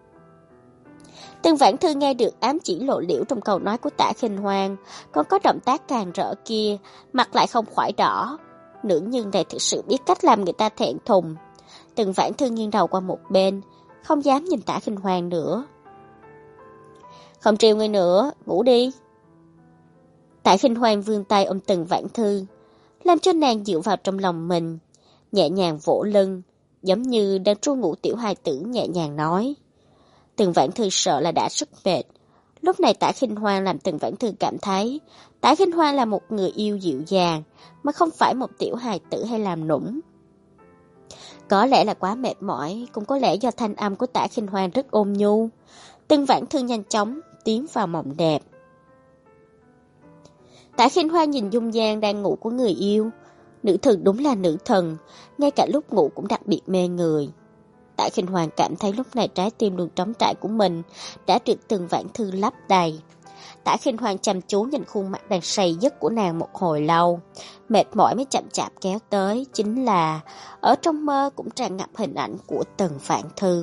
Speaker 1: Từ Vãn Thư nghe được ám chỉ lộ liễu trong câu nói của Tả Khinh Hoan, còn có động tác càng rỡ kia, mặt lại không khỏi đỏ. Nữ nhân này thực sự biết cách làm người ta thẹn thùng. Từ Vãn Thư nghiêng đầu qua một bên, không dám nhìn Tả Khinh Hoan nữa. Không trêu ngươi nữa, ngủ đi. Tả Khinh Hoan vươn tay ôm Từ Vãn Thư, làm cho nàng dựa vào trong lòng mình, nhẹ nhàng vỗ lưng, giống như đang tru ngủ tiểu hài tử nhẹ nhàng nói. Từ Vãn Thư sợ là đã rất mệt. Lúc này Tả Khinh Hoan làm Từ Vãn Thư cảm thấy Tả Khinh Hoan là một người yêu dịu dàng, mà không phải một tiểu hài tử hay làm nũng. Có lẽ là quá mệt mỏi, cũng có lẽ do thanh âm của Tả Khinh Hoan rất ôn nhu. Từ Vãn Thư nhanh chóng tiến vào mộng đẹp. Tả Khinh Hoan nhìn dung nhan đang ngủ của người yêu. Nữ thần đúng là nữ thần, ngay cả lúc ngủ cũng đặc biệt mê người. Tả Khinh Hoan cảm thấy lúc này trái tim luôn trống trải của mình đã được Từ Vãn Thư lấp đầy. Tả Khinh Hoan chăm chú nhìn khuôn mặt đang say giấc của nàng một hồi lâu, mệt mỏi mới chậm chạp kéo tới, chính là ở trong mơ cũng tràn ngập hình ảnh của Từ Vãn Thư.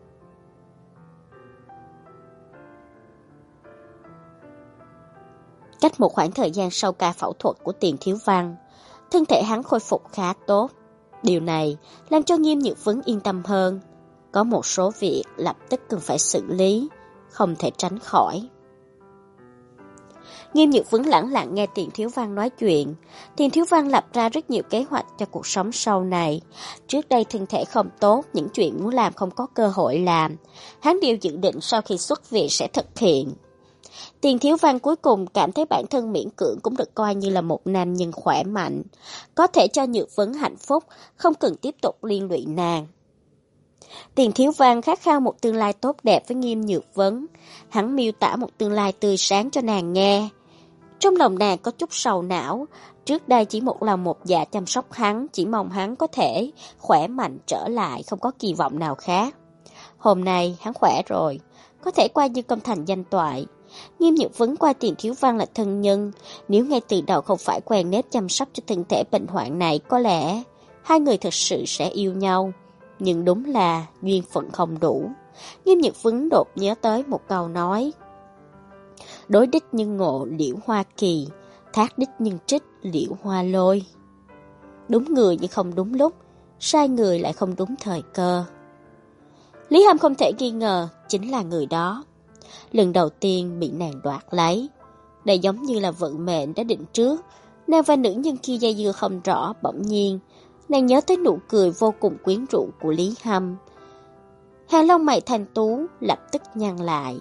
Speaker 1: Cách một khoảng thời gian sau ca phẫu thuật của Tiền Thiếu Văn, thân thể hắn khôi phục khá tốt. Điều này làm cho Nghiêm Nhược Vấn yên tâm hơn. Có một số việc lập tức cần phải xử lý, không thể tránh khỏi. Nghiêm Nhược Vấn lẳng lặng nghe Tiền Thiếu Văn nói chuyện. Tiền Thiếu Văn lập ra rất nhiều kế hoạch cho cuộc sống sau này. Trước đây thân thể không tốt, những chuyện muốn làm không có cơ hội làm. Hắn đều dự định sau khi xuất viện sẽ thực hiện. Tiền Thiếu Văn cuối cùng cảm thấy bản thân miễn cưỡng cũng được coi như là một nam nhân khỏe mạnh, có thể cho Nhược Vấn hạnh phúc, không cần tiếp tục liên lụy nàng. Tiền Thiếu Văn khát khao một tương lai tốt đẹp với Nghiêm Nhược Vấn, hắn miêu tả một tương lai tươi sáng cho nàng nghe. Trong lòng nàng có chút sầu não, trước đây chỉ một lòng một dạ chăm sóc hắn, chỉ mong hắn có thể khỏe mạnh trở lại, không có kỳ vọng nào khác. Hôm nay hắn khỏe rồi, có thể qua như công thành danh toại. Nghiêm Nhược Vấn qua Tiền Thiếu Văn là thân nhân, nếu ngay từ đầu không phải quen nếp chăm sóc cho thân thể bệnh hoạn này, có lẽ hai người thật sự sẽ yêu nhau. Nhưng đúng là duyên phận không đủ. Nghiêm Nhược Vấn đột nhớ tới một câu nói: đối đích nhưng ngộ liễu hoa kỳ, thác đích nhưng trích liễu hoa lôi. Đúng người nhưng không đúng lúc, sai người lại không đúng thời cơ. Lý Hâm không thể nghi ngờ chính là người đó. Lần đầu tiên bị nàng đoạt lấy, đây giống như là vận mệnh đã định trước. Nàng và nữ nhân kia dây dưa không rõ, bỗng nhiên nàng nhớ tới nụ cười vô cùng quyến rũ của Lý Hâm. Hàng lông mày thanh tú lập tức nhăn lại.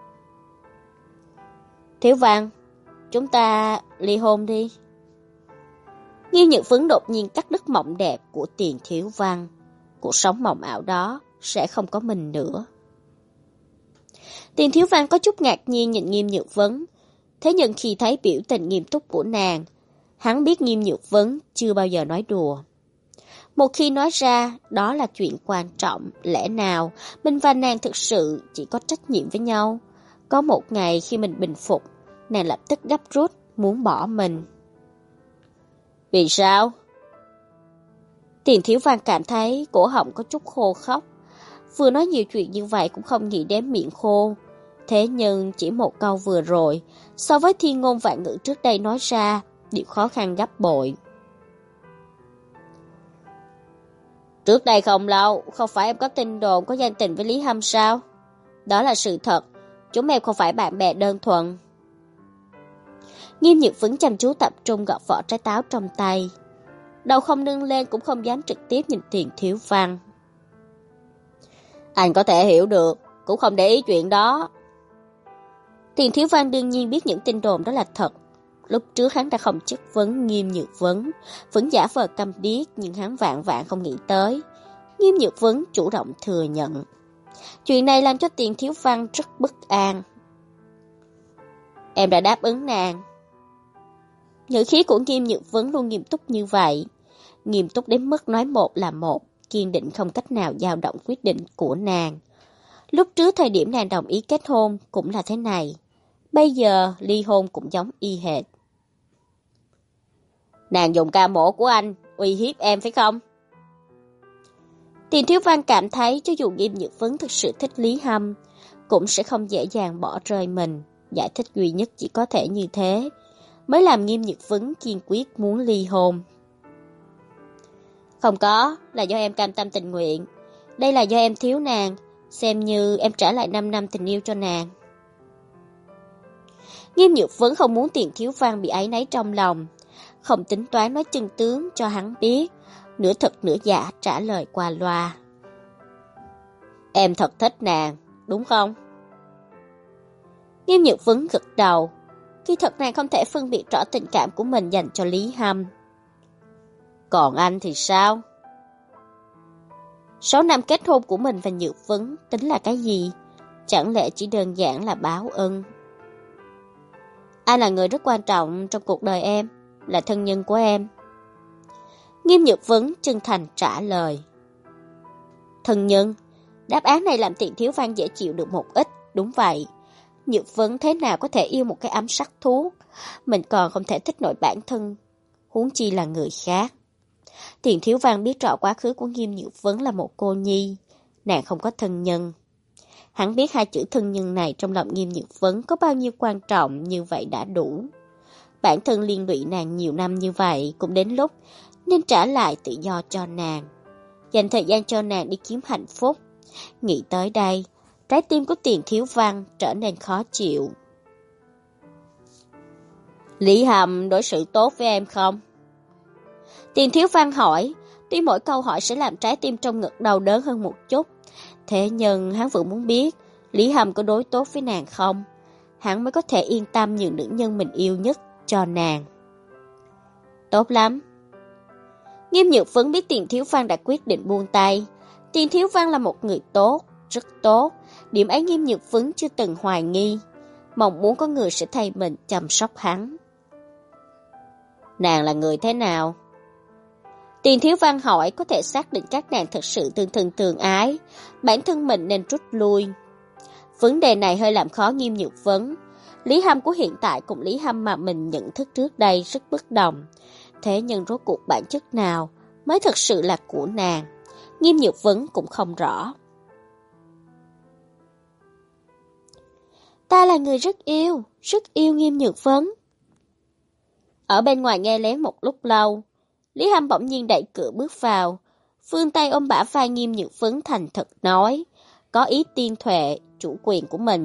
Speaker 1: Thiếu Văn, chúng ta ly hôn đi. Nghiêm Nhược Vấn đột nhiên cắt đứt mộng đẹp của Tiền Thiếu Văn. Cuộc sống mộng ảo đó sẽ không có mình nữa. Tiền Thiếu Văn có chút ngạc nhiên nhìn Nghiêm Nhược Vấn. Thế nhưng khi thấy biểu tình nghiêm túc của nàng, hắn biết Nghiêm Nhược Vấn chưa bao giờ nói đùa. Một khi nói ra, đó là chuyện quan trọng. Lẽ nào mình và nàng thực sự chỉ có trách nhiệm với nhau? Có một ngày khi mình bình phục, nàng lập tức gấp rút, muốn bỏ mình. Vì sao? Tiền Thiếu Văn cảm thấy cổ họng có chút khô khốc. Vừa nói nhiều chuyện như vậy cũng không nghĩ đến miệng khô. Thế nhưng chỉ một câu vừa rồi, so với thiên ngôn vạn ngữ trước đây nói ra, đều khó khăn gấp bội. Trước đây không lâu, không phải em có tin đồn có gian tình với Lý Hâm sao? Đó là sự thật, chúng em không phải bạn bè đơn thuần. Nghiêm Nhược Vấn chăm chú tập trung gọt vỏ trái táo trong tay. Đầu không nâng lên cũng không dám trực tiếp nhìn Tiền Thiếu Văn. Anh có thể hiểu được, cũng không để ý chuyện đó. Tiền Thiếu Văn đương nhiên biết những tin đồn đó là thật. Lúc trước hắn đã không chất vấn Nghiêm Nhược Vấn, vẫn giả vờ câm điếc, nhưng hắn vạn vạn không nghĩ tới. Nghiêm Nhược Vấn chủ động thừa nhận. Chuyện này làm cho Tiền Thiếu Văn rất bất an. Em đã đáp ứng nàng. Ngữ khí của Nghiêm Nhược Vấn luôn nghiêm túc như vậy. Nghiêm túc đến mức nói một là một, kiên định không cách nào dao động quyết định của nàng. Lúc trước thời điểm nàng đồng ý kết hôn cũng là thế này. Bây giờ ly hôn cũng giống y hệt. Nàng dùng ca mổ của anh uy hiếp em phải không? Tiền Thiếu Văn cảm thấy cho dù Nghiêm Nhược Vấn thực sự thích Lý Hâm, cũng sẽ không dễ dàng bỏ rơi mình. Giải thích duy nhất chỉ có thể như thế, mới làm Nghiêm Nhược Vấn kiên quyết muốn ly hôn. Không có, là do em cam tâm tình nguyện. Đây là do em thiếu nàng, xem như em trả lại năm năm tình yêu cho nàng. Nghiêm Nhược Vấn không muốn Tiền Thiếu Văn bị áy náy trong lòng, không tính toán nói chân tướng cho hắn biết, nửa thật nửa giả trả lời qua loa. Em thật thích nàng, đúng không? Nghiêm Nhược Vấn gật đầu, khi thật nàng không thể phân biệt rõ tình cảm của mình dành cho Lý Hâm. Còn anh thì sao? Sáu năm kết hôn của mình và Nhược Vấn tính là cái gì? Chẳng lẽ chỉ đơn giản là báo ân? Anh là người rất quan trọng trong cuộc đời em, là thân nhân của em. Nghiêm Nhược Vấn chân thành trả lời. Thân nhân? Đáp án này làm Tiền Thiếu Văn dễ chịu được một ít, đúng vậy. Nhược Vấn thế nào có thể yêu một cái ấm sắc thú? Mình còn không thể thích nổi bản thân, huống chi là người khác. Tiền Thiếu Văn biết rõ quá khứ của Nghiêm Nhược Vấn là một cô nhi, nàng không có thân nhân. Hắn biết hai chữ thân nhân này trong lòng Nghiêm Nhược Vấn có bao nhiêu quan trọng, như vậy đã đủ. Bản thân liên lụy nàng nhiều năm như vậy, cũng đến lúc nên trả lại tự do cho nàng, dành thời gian cho nàng đi kiếm hạnh phúc. Nghĩ tới đây, trái tim của Tiền Thiếu Văn trở nên khó chịu. Lý Hâm đối xử tốt với em không? Tiền Thiếu Văn hỏi, tuy mỗi câu hỏi sẽ làm trái tim trong ngực đau đớn hơn một chút. Thế nhưng hắn vẫn muốn biết Lý Hâm có đối tốt với nàng không, hắn mới có thể yên tâm nhường nữ nhân mình yêu nhất cho nàng. Tốt lắm. Nghiêm Nhược Vấn biết Tiền Thiếu Văn đã quyết định buông tay. Tiền Thiếu Văn là một người tốt, rất tốt. Điểm ấy Nghiêm Nhược Vấn chưa từng hoài nghi, mong muốn có người sẽ thay mình chăm sóc hắn. Nàng là người thế nào? Tiền Thiếu Văn hỏi, có thể xác định các nàng thật sự tương thân tương ái, bản thân mình nên rút lui. Vấn đề này hơi làm khó Nghiêm Nhược Vấn. Lý Hâm của hiện tại cùng Lý Hâm mà mình nhận thức trước đây rất bất đồng. Thế nhưng rốt cuộc bản chất nào mới thật sự là của nàng, Nghiêm Nhược Vấn cũng không rõ. Ta là người rất yêu, rất yêu Nghiêm Nhược Vấn. Ở bên ngoài nghe lén một lúc lâu, Lý Hâm bỗng nhiên đẩy cửa bước vào, vươn tay ôm bả vai Nghiêm Nhược Vấn thành thật nói, có ý tiên thuệ chủ quyền của mình.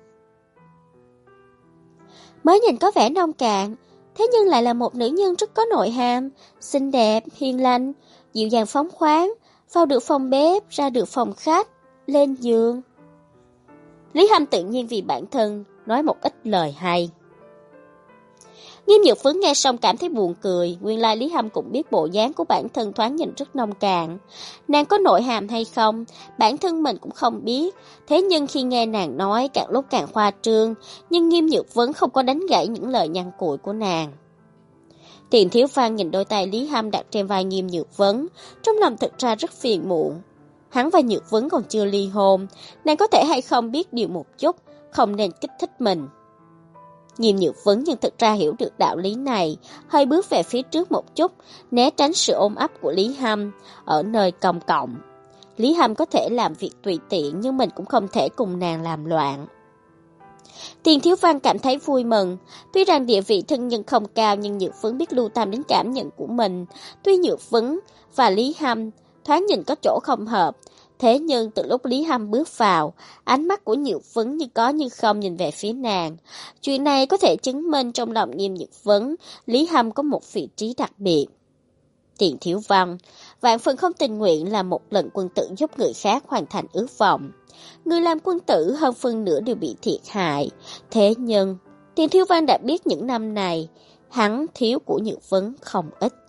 Speaker 1: Mới nhìn có vẻ nông cạn, thế nhưng lại là một nữ nhân rất có nội hàm, xinh đẹp, hiền lành, dịu dàng phóng khoáng, vào được phòng bếp, ra được phòng khách, lên giường. Lý Hâm tự nhiên vì bản thân nói một ít lời hay. Nghiêm Nhược Vấn nghe xong cảm thấy buồn cười, nguyên lai Lý Hâm cũng biết bộ dáng của bản thân thoáng nhìn rất nông cạn. Nàng có nội hàm hay không, bản thân mình cũng không biết, thế nhưng khi nghe nàng nói càng lúc càng khoa trương, nhưng Nghiêm Nhược Vấn không có đánh gãy những lời nhăn cùi của nàng. Tiền Thiếu Văn nhìn đôi tay Lý Hâm đặt trên vai Nghiêm Nhược Vấn, trong lòng thực ra rất phiền muộn. Hắn và Nhược Vấn còn chưa ly hôn, nàng có thể hay không biết điều một chút, không nên kích thích mình. Nghiêm Nhược Vấn nhưng thực ra hiểu được đạo lý này, hơi bước về phía trước một chút, né tránh sự ôm ấp của Lý Hâm ở nơi công cộng. Lý Hâm có thể làm việc tùy tiện, nhưng mình cũng không thể cùng nàng làm loạn. Tiền Thiếu Văn cảm thấy vui mừng, tuy rằng địa vị thân nhân không cao, nhưng Nhược Vấn biết lưu tâm đến cảm nhận của mình. Tuy Nhược Vấn và Lý Hâm thoáng nhìn có chỗ không hợp, thế nhưng từ lúc Lý Hâm bước vào, ánh mắt của Nhược Vấn như có như không nhìn về phía nàng. Chuyện này có thể chứng minh trong lòng Nghiêm Nhược Vấn, Lý Hâm có một vị trí đặc biệt. Tiền Thiếu Văn vạn phần không tình nguyện làm một lần quân tử giúp người khác hoàn thành ước vọng. Người làm quân tử hơn phân nửa đều bị thiệt hại. Thế nhưng Tiền Thiếu Văn đã biết những năm này hắn thiếu của Nhược Vấn không ít.